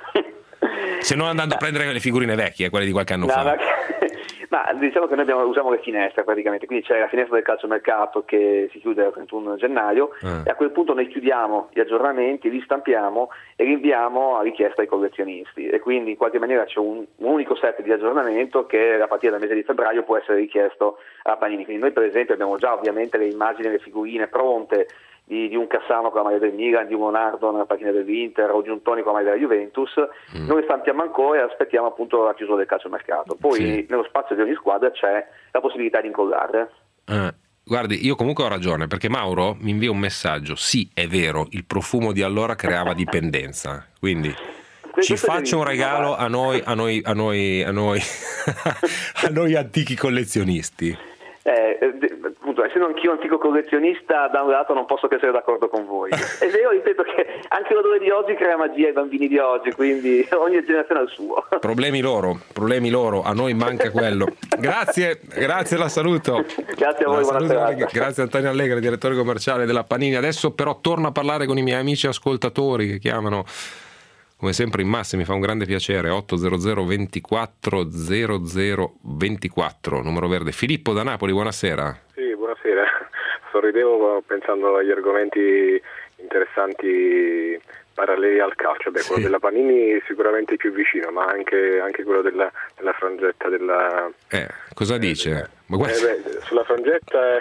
Se non andando a prendere le figurine vecchie, quelle di qualche anno no, fa. Ma... Ma diciamo che noi abbiamo, usiamo le finestre praticamente, quindi c'è la finestra del calciomercato che si chiude il trentuno gennaio eh. e a quel punto noi chiudiamo gli aggiornamenti, li stampiamo e li inviamo a richiesta ai collezionisti, e quindi in qualche maniera c'è un, un unico set di aggiornamento che a partire dal mese di febbraio può essere richiesto a Panini. Quindi noi per esempio abbiamo già ovviamente le immagini e le figurine pronte Di, di un Cassano con la maglia del Milan, di un Leonardo nella panchina dell'Inter o di un Toni con la maglia della Juventus. Mm. Noi stampiamo ancora e aspettiamo appunto la chiusura del calciomercato. Poi sì. nello spazio di ogni squadra c'è la possibilità di incollarle. Eh. Guardi, io comunque ho ragione, perché Mauro mi invia un messaggio: sì, è vero, il profumo di allora creava dipendenza, quindi ci faccia un regalo a noi, a noi, a noi, a noi, a noi antichi collezionisti. Eh, appunto, essendo anch'io antico collezionista, da un lato non posso che essere d'accordo con voi. È vero, ripeto che anche l'odore di oggi crea magia ai bambini di oggi, quindi ogni generazione ha il suo. Problemi loro, problemi loro, a noi manca quello. Grazie, grazie, la saluto. Grazie a voi, buona serata. Grazie Antonio Allegri, direttore commerciale della Panini. Adesso però torno a parlare con i miei amici ascoltatori che chiamano come sempre in massa, mi fa un grande piacere. Otto zero zero ventiquattro zero zero ventiquattro, numero verde. Filippo da Napoli, buonasera. Sì, buonasera. Sorridevo pensando agli argomenti interessanti paralleli al calcio. Beh, sì. Quello della Panini sicuramente più vicino, ma anche, anche quello della, della frangetta della... Eh, cosa dice? Ma guarda... eh, beh, sulla frangetta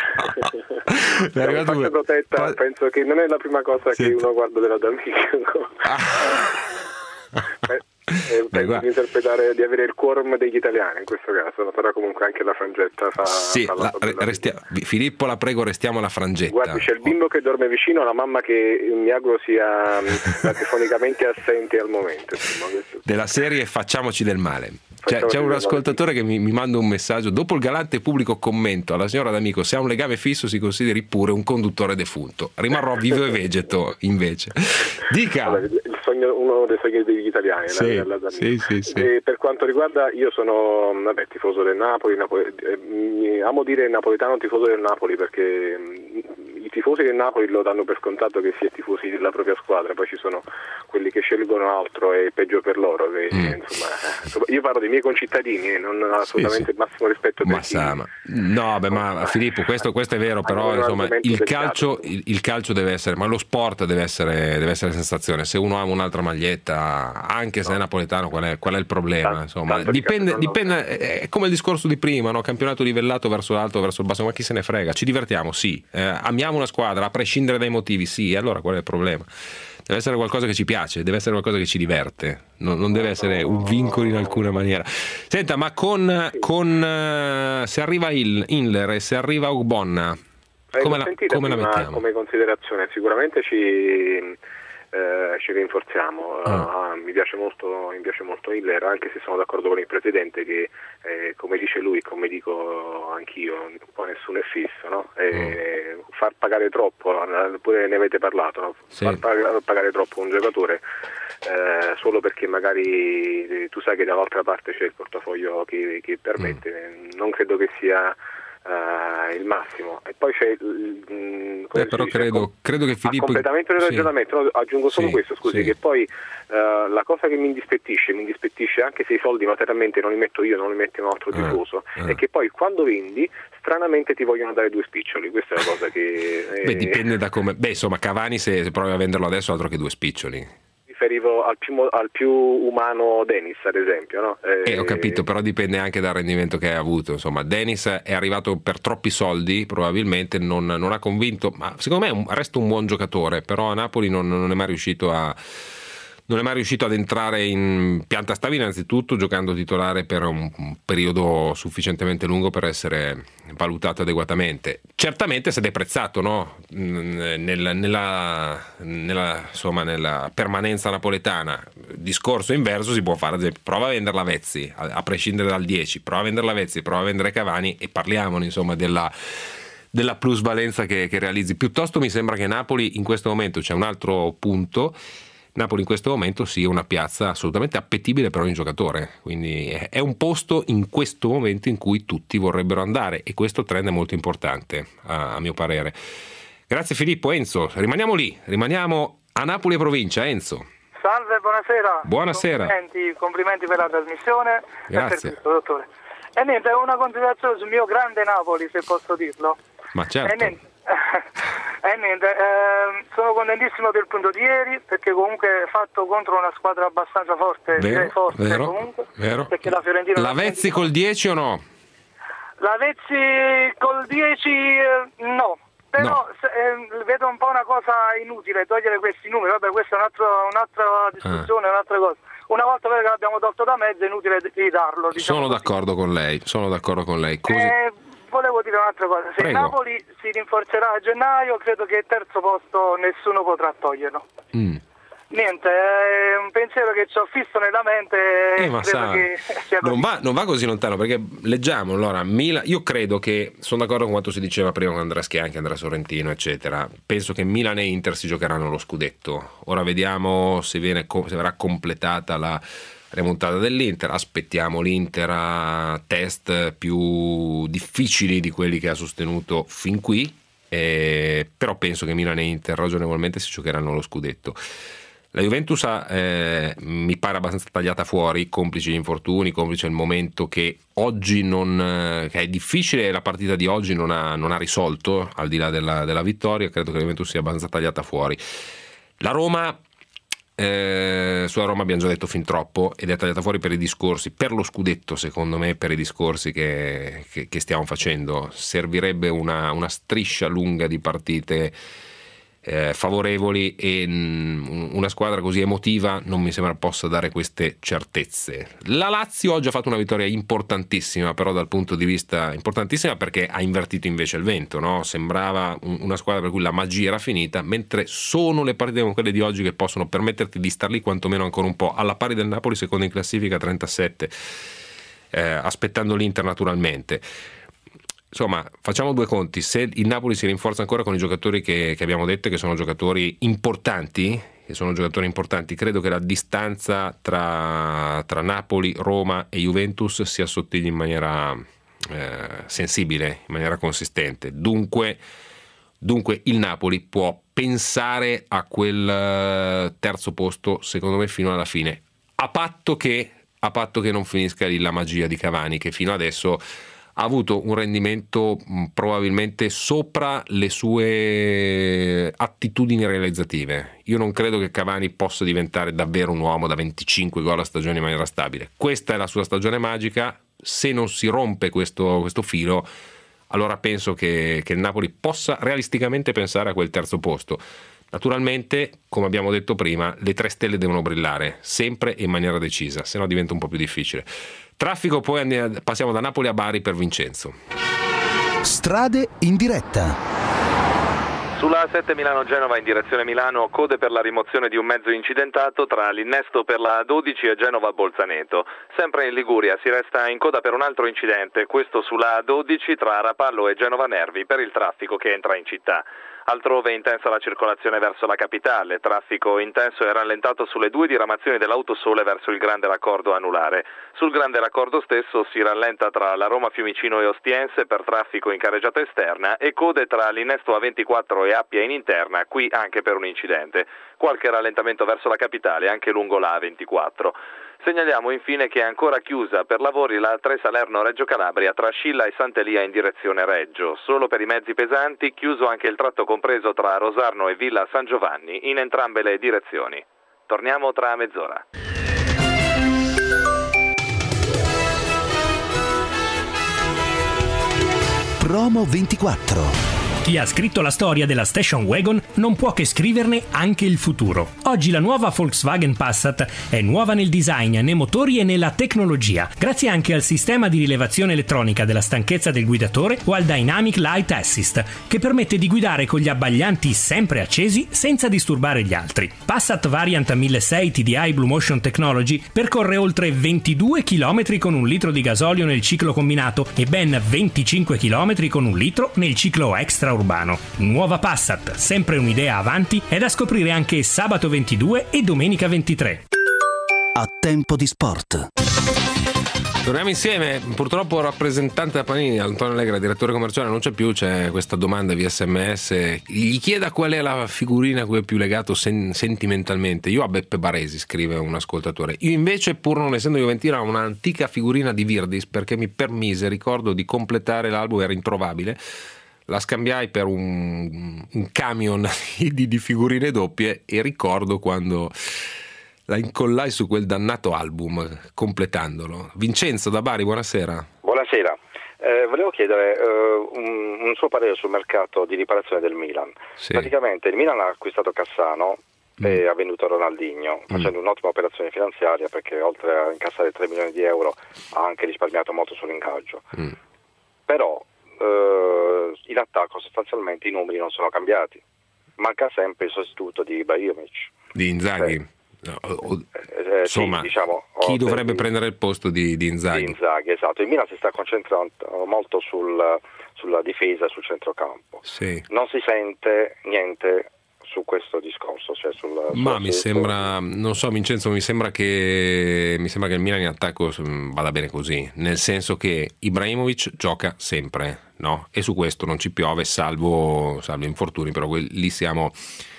è una faccia protetta, pa... penso che non è la prima cosa sì. che uno guarda della D'Amico. Eh, eh, penso di interpretare di avere il quorum degli italiani in questo caso, però comunque anche la frangetta fa, sì, fa la, restia, Filippo, la prego, restiamo alla frangetta. Guardi, c'è il bimbo che dorme vicino, la mamma che mi auguro sia telefonicamente assente al momento, insomma, della serie Facciamoci del male. C'è, c'è un ascoltatore che mi, mi manda un messaggio: dopo il galante pubblico commento alla signora D'Amico, se ha un legame fisso si consideri pure un conduttore defunto. Rimarrò vivo e vegeto invece. Dica. Allora, il sogno, uno dei sogni degli italiani, sì, la, la, la sì, sì, sì. E per quanto riguarda, io sono vabbè, tifoso del Napoli, Napoli eh, amo dire napoletano tifoso del Napoli, perché mh, i tifosi del Napoli lo danno per scontato che si è tifosi della propria squadra, poi ci sono quelli che scelgono altro e peggio per loro, che, mm. insomma, io parlo dei miei concittadini e non assolutamente sì, sì. il massimo rispetto per ma chi... ma no, beh, ma Filippo, questo, questo è vero, però insomma il calcio, il, il calcio deve essere, ma lo sport deve essere, deve essere sensazione. Se uno ama un'altra maglietta, anche se no. è napoletano, qual è, qual è il problema? Tanto, insomma, tanto dipende, dipende, è come il discorso di prima, no? Campionato livellato verso l'alto, verso il basso, ma chi se ne frega? Ci divertiamo, sì, eh, amiamo una squadra a prescindere dai motivi, sì, allora qual è il problema? Deve essere qualcosa che ci piace, deve essere qualcosa che ci diverte, non, non deve essere un vincolo in alcuna maniera. Senta, ma con, con se arriva il Inler e se arriva Ogbonna, come, la, come la mettiamo? Come considerazione, sicuramente ci... Eh, ci rinforziamo. Ah. Uh, mi piace molto mi piace molto Hiller, anche se sono d'accordo con il presidente che eh, come dice lui, come dico anch'io, poi nessuno è fisso, no? E mm. far pagare troppo, pure ne avete parlato, no? Sì. Far pagare, pagare troppo un giocatore eh, solo perché magari tu sai che dall'altra parte c'è il portafoglio che, che permette, mm. non credo che sia uh, il massimo. E poi c'è mh, Beh, però dice, credo, com- credo che Filippo... completamento del ragionamento, sì. Aggiungo solo sì, questo, scusi, sì. che poi uh, la cosa che mi indispettisce, mi indispettisce anche se i soldi materialmente non li metto io, non li mette un altro tifoso, eh, eh. è che poi quando vendi stranamente ti vogliono dare due spiccioli. Questa è la cosa che eh, Beh, dipende da come... Beh, insomma, Cavani se, se provi a venderlo adesso altro che due spiccioli. Riferivo al più, al più umano Dennis, ad esempio, no? Eh, ho capito, però dipende anche dal rendimento che hai avuto. Insomma, Dennis è arrivato per troppi soldi, probabilmente non, non ha convinto, ma secondo me è un, resta un buon giocatore, però a Napoli non, non è mai riuscito a non è mai riuscito ad entrare in pianta stabile, innanzitutto giocando titolare per un, un periodo sufficientemente lungo per essere valutato adeguatamente. Certamente si è deprezzato, no? Nel, nella, nella, insomma, nella permanenza napoletana. Discorso inverso si può fare, ad esempio, prova a vendere Lavezzi, a, a prescindere dal dieci, prova a vendere Lavezzi, prova a vendere Cavani e parliamone, insomma, della della plusvalenza che, che realizzi. Piuttosto mi sembra che Napoli in questo momento, c'è un altro punto, Napoli in questo momento sia una piazza assolutamente appetibile per ogni giocatore, quindi è un posto in questo momento in cui tutti vorrebbero andare e questo trend è molto importante a, a mio parere. Grazie Filippo. Enzo, rimaniamo lì, rimaniamo a Napoli e provincia. Enzo. Salve, buonasera. Buonasera. Complimenti, complimenti per la trasmissione. Grazie. E per tutto, dottore. E niente, una considerazione sul mio grande Napoli, se posso dirlo. Ma certo. E niente, e niente eh, sono contentissimo del punto di ieri, perché comunque è fatto contro una squadra abbastanza forte, vero, direi forte vero, comunque. Vero. Perché la Fiorentina Lavezzi col dieci o no? Lavezzi col dieci eh, no. Però no. se, eh, vedo un po' una cosa inutile togliere questi numeri, vabbè, questa è un altro, un'altra discussione, ah. un'altra cosa. Una volta che l'abbiamo tolto da mezzo è inutile ridarlo. Diciamo sono così. d'accordo con lei, sono d'accordo con lei. Così... Eh, volevo dire un'altra cosa, se Prego. Napoli si rinforzerà a gennaio, credo che il terzo posto nessuno potrà toglierlo. Mm. Niente, è un pensiero che ci ho fisso nella mente e Eh, ma credo sa, che sia così. non, va, non va così lontano, perché leggiamo allora Milan, io credo che sono d'accordo con quanto si diceva prima con Andrea Schianchi, Andrea Sorrentino eccetera, penso che Milan e Inter si giocheranno lo scudetto. Ora vediamo se, viene, se verrà completata la remontata dell'Inter, aspettiamo l'Inter a test più difficili di quelli che ha sostenuto fin qui, eh, però penso che Milan e Inter ragionevolmente si giocheranno lo scudetto. La Juventus ha, eh, mi pare abbastanza tagliata fuori, complici gli infortuni, complice il momento che oggi non eh, che è difficile, la partita di oggi non ha, non ha risolto, al di là della, della vittoria. Credo che la Juventus sia abbastanza tagliata fuori. La Roma, eh, sulla Roma abbiamo già detto fin troppo, ed è tagliata fuori per i discorsi, per lo scudetto secondo me, per i discorsi che, che, che stiamo facendo. Servirebbe una, una striscia lunga di partite Eh, favorevoli e mh, una squadra così emotiva non mi sembra possa dare queste certezze. La Lazio oggi ha fatto una vittoria importantissima, però dal punto di vista importantissima perché ha invertito invece il vento, no? Sembrava un, una squadra per cui la magia era finita, mentre sono le partite come quelle di oggi che possono permetterti di star lì quantomeno ancora un po', alla pari del Napoli, secondo in classifica trentasette, eh, aspettando l'Inter naturalmente. Insomma, facciamo due conti: se il Napoli si rinforza ancora con i giocatori che, che abbiamo detto, che sono giocatori importanti, che sono giocatori importanti, credo che la distanza tra, tra Napoli, Roma e Juventus si assottigli in maniera eh, sensibile, in maniera consistente. Dunque, dunque il Napoli può pensare a quel terzo posto, secondo me, fino alla fine, a patto che, a patto che non finisca lì la magia di Cavani, che fino adesso ha avuto un rendimento mh, probabilmente sopra le sue attitudini realizzative. Io non credo che Cavani possa diventare davvero un uomo da venticinque gol a stagione in maniera stabile. Questa è la sua stagione magica. Se non si rompe questo, questo filo, allora penso che, che il Napoli possa realisticamente pensare a quel terzo posto. Naturalmente, come abbiamo detto prima, le tre stelle devono brillare sempre e in maniera decisa, se no diventa un po' più difficile. Traffico, poi andiamo, passiamo da Napoli a Bari per Vincenzo. Strade in diretta. Sulla A sette Milano-Genova in direzione Milano, code per la rimozione di un mezzo incidentato tra l'innesto per la A dodici e Genova-Bolzaneto. Sempre in Liguria si resta in coda per un altro incidente, questo sulla A dodici tra Rapallo e Genova Nervi per il traffico che entra in città. Altrove intensa la circolazione verso la capitale, traffico intenso e rallentato sulle due diramazioni dell'Autosole verso il Grande Raccordo Anulare. Sul Grande Raccordo stesso si rallenta tra la Roma Fiumicino e Ostiense per traffico in carreggiata esterna e code tra l'Innesto A ventiquattro e Appia in interna, qui anche per un incidente. Qualche rallentamento verso la capitale anche lungo la A ventiquattro. Segnaliamo infine che è ancora chiusa per lavori la tre Salerno-Reggio Calabria tra Scilla e Sant'Elia in direzione Reggio. Solo per i mezzi pesanti chiuso anche il tratto compreso tra Rosarno e Villa San Giovanni in entrambe le direzioni. Torniamo tra mezz'ora. Promo ventiquattro. Chi ha scritto la storia della station wagon non può che scriverne anche il futuro. Oggi la nuova Volkswagen Passat è nuova nel design, nei motori e nella tecnologia, grazie anche al sistema di rilevazione elettronica della stanchezza del guidatore o al Dynamic Light Assist, che permette di guidare con gli abbaglianti sempre accesi senza disturbare gli altri. Passat Variant milleseicento T D I Blue Motion Technology percorre oltre ventidue chilometri con un litro di gasolio nel ciclo combinato e ben venticinque chilometri con un litro nel ciclo extra urbano. Nuova Passat, sempre un'idea avanti, è da scoprire anche sabato ventidue e domenica ventitré. A tempo di sport. Torniamo insieme. Purtroppo il rappresentante da Panini, Antonio Allegra, direttore commerciale, non c'è più. C'è questa domanda via sms. Gli chieda qual è la figurina a cui è più legato sen- sentimentalmente. Io a Beppe Baresi, scrive un ascoltatore. Io invece, pur non essendo juventino, ho un'antica figurina di Virdis perché mi permise, ricordo, di completare l'album, era introvabile. La scambiai per un, un camion di, di figurine doppie e ricordo quando la incollai su quel dannato album completandolo. Vincenzo da Bari, buonasera. Buonasera, eh, volevo chiedere eh, un, un suo parere sul mercato di riparazione del Milan. Sì. Praticamente il Milan ha acquistato Cassano mm. e ha venduto Ronaldinho facendo mm. un'ottima operazione finanziaria perché oltre a incassare tre milioni di euro ha anche risparmiato molto sull'ingaggio. Mm. Però Uh, in attacco sostanzialmente i numeri non sono cambiati, manca sempre il sostituto di Ibrahimovic, di Inzaghi. Eh, no, o, eh, insomma, sì, diciamo, chi dovrebbe di, prendere il posto di, di Inzaghi? Di Inzaghi, esatto. Il Milan si sta concentrando molto sul, sulla difesa e sul centrocampo. Sì. Non si sente niente su questo discorso, cioè sul, ma sul mi sembra, non so Vincenzo, mi sembra che mi sembra che il Milan in attacco vada bene così, nel senso che Ibrahimovic gioca sempre, no? E su questo non ci piove, salvo, salvo infortuni, però lì siamo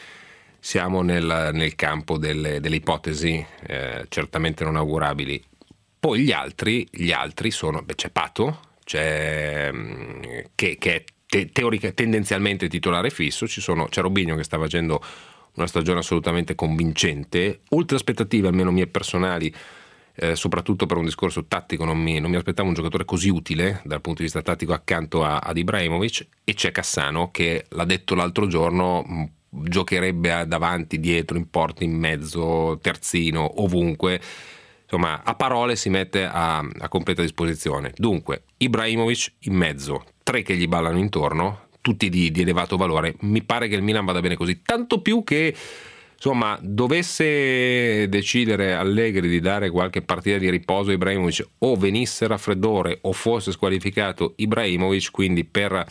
siamo nel, nel campo delle, delle ipotesi eh, certamente non augurabili. Poi gli altri gli altri sono, beh, c'è Pato, c'è che, che è Te- teorica, tendenzialmente titolare fisso, ci sono, c'è Robinho che sta facendo una stagione assolutamente convincente, oltre aspettative almeno mie personali, eh, soprattutto per un discorso tattico non mi, non mi aspettavo un giocatore così utile dal punto di vista tattico accanto a, ad Ibrahimovic, e c'è Cassano che l'ha detto l'altro giorno, mh, giocherebbe davanti, dietro, in porta, in mezzo, terzino, ovunque. Insomma, a parole si mette a, a completa disposizione. Dunque, Ibrahimovic in mezzo, tre che gli ballano intorno, tutti di, di elevato valore. Mi pare che il Milan vada bene così, tanto più che, insomma, dovesse decidere Allegri di dare qualche partita di riposo a Ibrahimovic, o venisse raffreddore o fosse squalificato Ibrahimovic, quindi per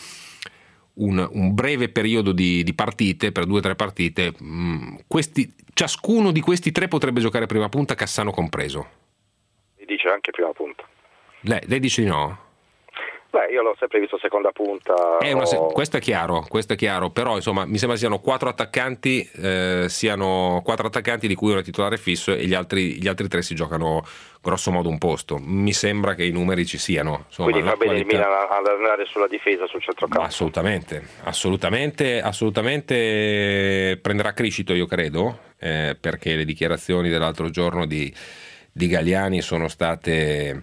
un, un breve periodo di, di partite, per due o tre partite, mh, questi, ciascuno di questi tre potrebbe giocare prima punta, Cassano compreso. Mi dice anche prima punta. Lei, lei dice di no? Beh, io l'ho sempre visto seconda punta. È una se- o... Questo è chiaro, questo è chiaro, però insomma mi sembra siano quattro attaccanti, eh, siano quattro attaccanti di cui uno è titolare fisso e gli altri, gli altri tre si giocano grosso modo un posto. Mi sembra che i numeri ci siano. Insomma, quindi fa bene qualità... il Milan ad andare sulla difesa, sul centrocampo. Assolutamente, assolutamente, assolutamente prenderà crescito, io credo, eh, perché le dichiarazioni dell'altro giorno di, di Galliani sono state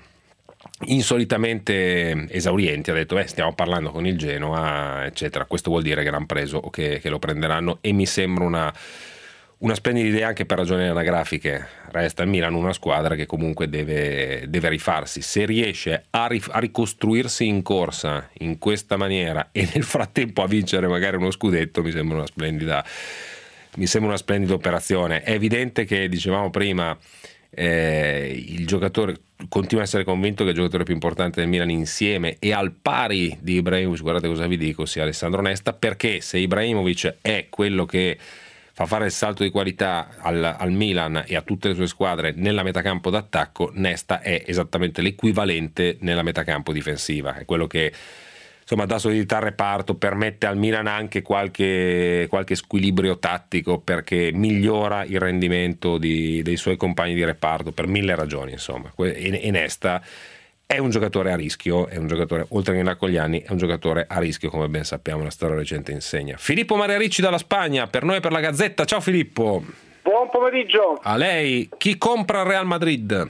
insolitamente esaurienti. Ha detto beh, stiamo parlando con il Genoa eccetera, questo vuol dire che l'hanno preso o che, che lo prenderanno, e mi sembra una, una splendida idea anche per ragioni anagrafiche. Resta il Milan una squadra che comunque deve, deve rifarsi, se riesce a, rif- a ricostruirsi in corsa in questa maniera e nel frattempo a vincere magari uno scudetto, mi sembra una splendida mi sembra una splendida operazione. È evidente che, dicevamo prima, Eh, il giocatore, continuo a essere convinto che il giocatore più importante del Milan insieme e al pari di Ibrahimovic, guardate cosa vi dico, sia Alessandro Nesta, perché se Ibrahimovic è quello che fa fare il salto di qualità al, al Milan e a tutte le sue squadre nella metacampo d'attacco, Nesta è esattamente l'equivalente nella metacampo difensiva, è quello che insomma dà solidità al reparto, permette al Milan anche qualche, qualche squilibrio tattico, perché migliora il rendimento di, dei suoi compagni di reparto per mille ragioni, insomma. E, e Nesta è un giocatore a rischio, è un giocatore, oltre che in là con gli anni, è un giocatore a rischio, come ben sappiamo, la storia recente insegna. Filippo Maria Ricci dalla Spagna, per noi e per la Gazzetta. Ciao Filippo. Buon pomeriggio. A lei. Chi compra il Real Madrid?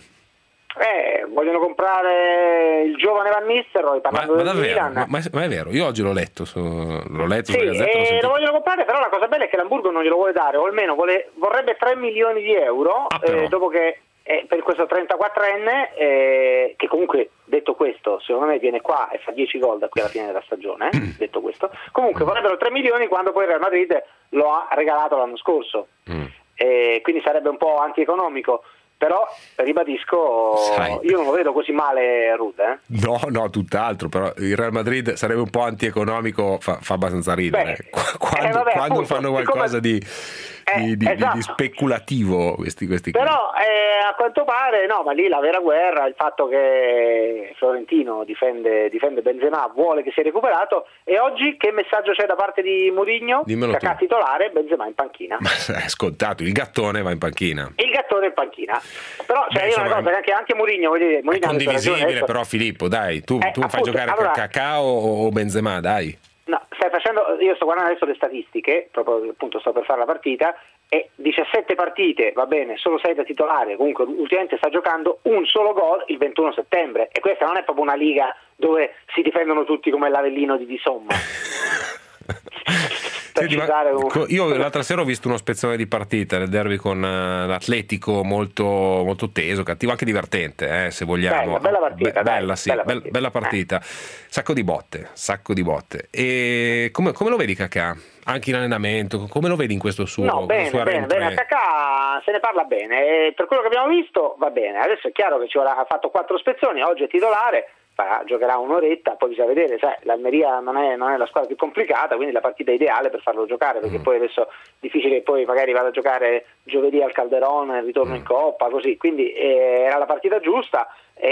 Eh, vogliono comprare il giovane Van Nistelrooy, parlando ma, ma del davvero? Milan. Ma, ma, è, ma è vero, io oggi l'ho letto, su, l'ho letto sì, sulla Gazzetta, eh, l'ho lo vogliono comprare, però la cosa bella è che l'Hamburgo non glielo vuole dare, o almeno vuole, vorrebbe tre milioni di euro, ah, eh, dopo che eh, per questo trentaquattrenne, eh, che comunque, detto questo, secondo me viene qua e fa dieci gol da qui alla fine della stagione, eh, detto questo, comunque vorrebbero tre milioni quando poi il Real Madrid lo ha regalato l'anno scorso, mm. eh, quindi sarebbe un po' antieconomico. Però ribadisco, Sai. io non lo vedo così male Ruud, eh? No, no, tutt'altro, però il Real Madrid sarebbe un po' antieconomico, fa, fa abbastanza ridere. Beh, quando, eh, vabbè, quando appunto, fanno qualcosa siccome... di, eh, di, di, esatto. di speculativo questi, questi Però eh, a quanto pare, no, ma lì la vera guerra è il fatto che Florentino difende, difende Benzema, vuole che sia recuperato, e oggi che messaggio c'è da parte di Mourinho? Kaká titolare, Benzema in panchina. Ma è scontato, il gattone va in panchina. Il gattone in panchina. Però cioè, Beh, io una cosa che anche, anche Mourinho, voglio dire, Mourinho è condivisibile, però Filippo, dai, tu, eh, tu appunto, fai giocare allora, Kaká o, o Benzema, dai. No, stai facendo, io sto guardando adesso le statistiche, proprio appunto sto per fare la partita, e diciassette partite, va bene, solo sei da titolare, comunque ultimamente sta giocando un solo gol il ventuno settembre, e questa non è proprio una liga dove si difendono tutti come l'Avellino di Di Somma. Senti, ma io l'altra sera ho visto uno spezzone di partita nel derby con uh, l'Atletico, molto, molto teso, cattivo, anche divertente, eh, se vogliamo. Bella, bella partita, Be- dai, bella, sì, bella be- partita. bella partita. Eh. Sacco di botte, sacco di botte. E come, come lo vedi Kaká? Anche in allenamento, come lo vedi in questo suo No, bene, sua bene, bene, Kaká se ne parla bene, e per quello che abbiamo visto va bene. Adesso è chiaro che ci ha fatto quattro spezzoni, oggi è titolare, giocherà un'oretta, poi bisogna vedere, sai, l'Almeria non è, non è la squadra più complicata, quindi la partita ideale per farlo giocare, perché mm. poi adesso è difficile che poi magari vada a giocare giovedì al Calderón, il ritorno mm. in Coppa, così, quindi eh, era la partita giusta,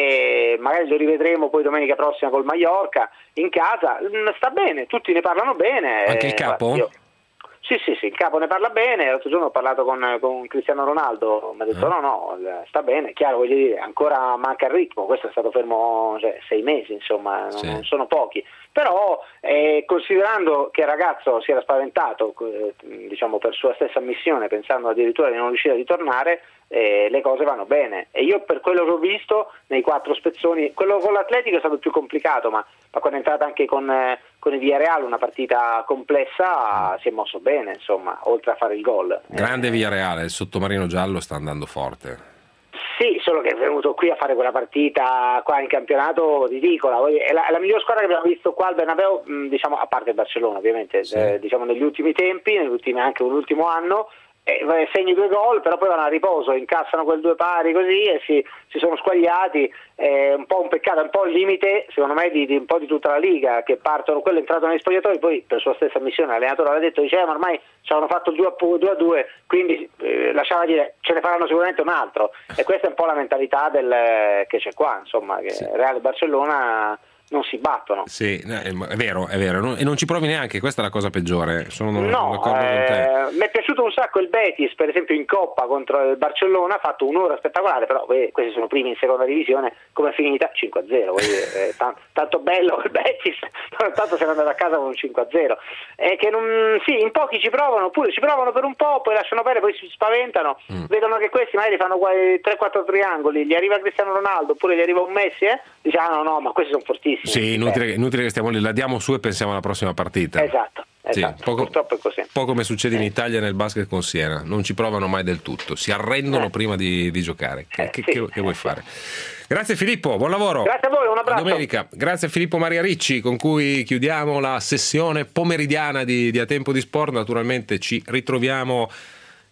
e magari lo rivedremo poi domenica prossima col Mallorca in casa. Sta bene, tutti ne parlano bene. Anche il capo? Io, Sì, sì, sì, il capo ne parla bene. L'altro giorno ho parlato con, con Cristiano Ronaldo, mi ha detto eh. no, no, sta bene, chiaro, voglio dire, ancora manca il ritmo, questo è stato fermo cioè, sei mesi, insomma, sì. non sono pochi, però eh, considerando che il ragazzo si era spaventato, eh, diciamo per sua stessa ammissione, pensando addirittura di non riuscire a ritornare, eh, le cose vanno bene, e io per quello che ho visto nei quattro spezzoni, quello con l'Atletico è stato il più complicato, ma, ma quando è entrata anche con, eh, con il Villarreal, una partita complessa, si è mosso bene, insomma, oltre a fare il gol. Grande Villarreal, il sottomarino giallo sta andando forte. Sì, solo che è venuto qui a fare quella partita qua in campionato ridicola. È la, è la miglior squadra che abbiamo visto qua al Bernabéu, diciamo, a parte il Barcellona ovviamente, sì. eh, diciamo negli ultimi tempi, negli ultimi, anche l'ultimo anno. Eh, segni due gol, però poi vanno a riposo, incassano quel due pari così e si, si sono squagliati. È un po' un peccato, è un po' il limite secondo me di, di un po' di tutta la Liga, che partono, quello è entrato negli spogliatoi, poi per sua stessa missione l'allenatore aveva detto, diceva, ma ormai ci avevano fatto il due a due, quindi eh, lasciava dire ce ne faranno sicuramente un altro, e questa è un po' la mentalità del, che c'è qua, insomma, che sì. Real e Barcellona non si battono. Sì, è vero, è vero, e non ci provi neanche, questa è la cosa peggiore. Sono no, d'accordo eh, con te. Mi è piaciuto un sacco il Betis, per esempio in Coppa contro il Barcellona, ha fatto un'ora spettacolare, però eh, questi sono primi in seconda divisione, come è finita? cinque a zero, eh, t- tanto bello il Betis, tanto siamo andati a casa con un cinque a zero. E che non, sì, in pochi ci provano, oppure ci provano per un po', poi lasciano perdere, poi si spaventano, mm. vedono che questi magari fanno tre quattro triangoli, gli arriva Cristiano Ronaldo, oppure gli arriva un Messi, eh, diciamo no, no, ma questi sono fortissimi. Sì, inutile, inutile che stiamo lì, la diamo su e pensiamo alla prossima partita. Esatto, esatto. Sì, poco, purtroppo è così. Un po' come succede in Italia nel basket con Siena, non ci provano mai del tutto, si arrendono eh. prima di, di giocare. Che, eh, che, sì, che, che vuoi eh, fare? Grazie Filippo, buon lavoro. Grazie a voi, un abbraccio. A domenica. Grazie a Filippo Maria Ricci, con cui chiudiamo la sessione pomeridiana di, di A Tempo di Sport. Naturalmente ci ritroviamo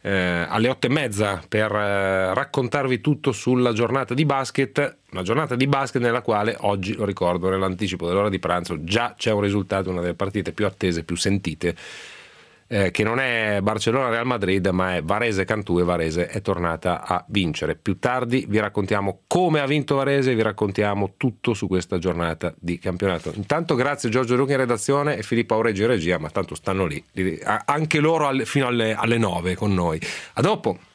eh, alle otto e mezza per eh, raccontarvi tutto sulla giornata di basket, una giornata di basket nella quale oggi, lo ricordo, nell'anticipo dell'ora di pranzo già c'è un risultato, una delle partite più attese, più sentite, Eh, che non è Barcellona-Real Madrid, ma è Varese-Cantù, e Varese è tornata a vincere. Più tardi vi raccontiamo come ha vinto Varese, vi raccontiamo tutto su questa giornata di campionato. Intanto grazie Giorgio Rughi in redazione e Filippo Aureggio in regia, ma tanto stanno lì, anche loro alle, fino alle, alle nove con noi. A dopo!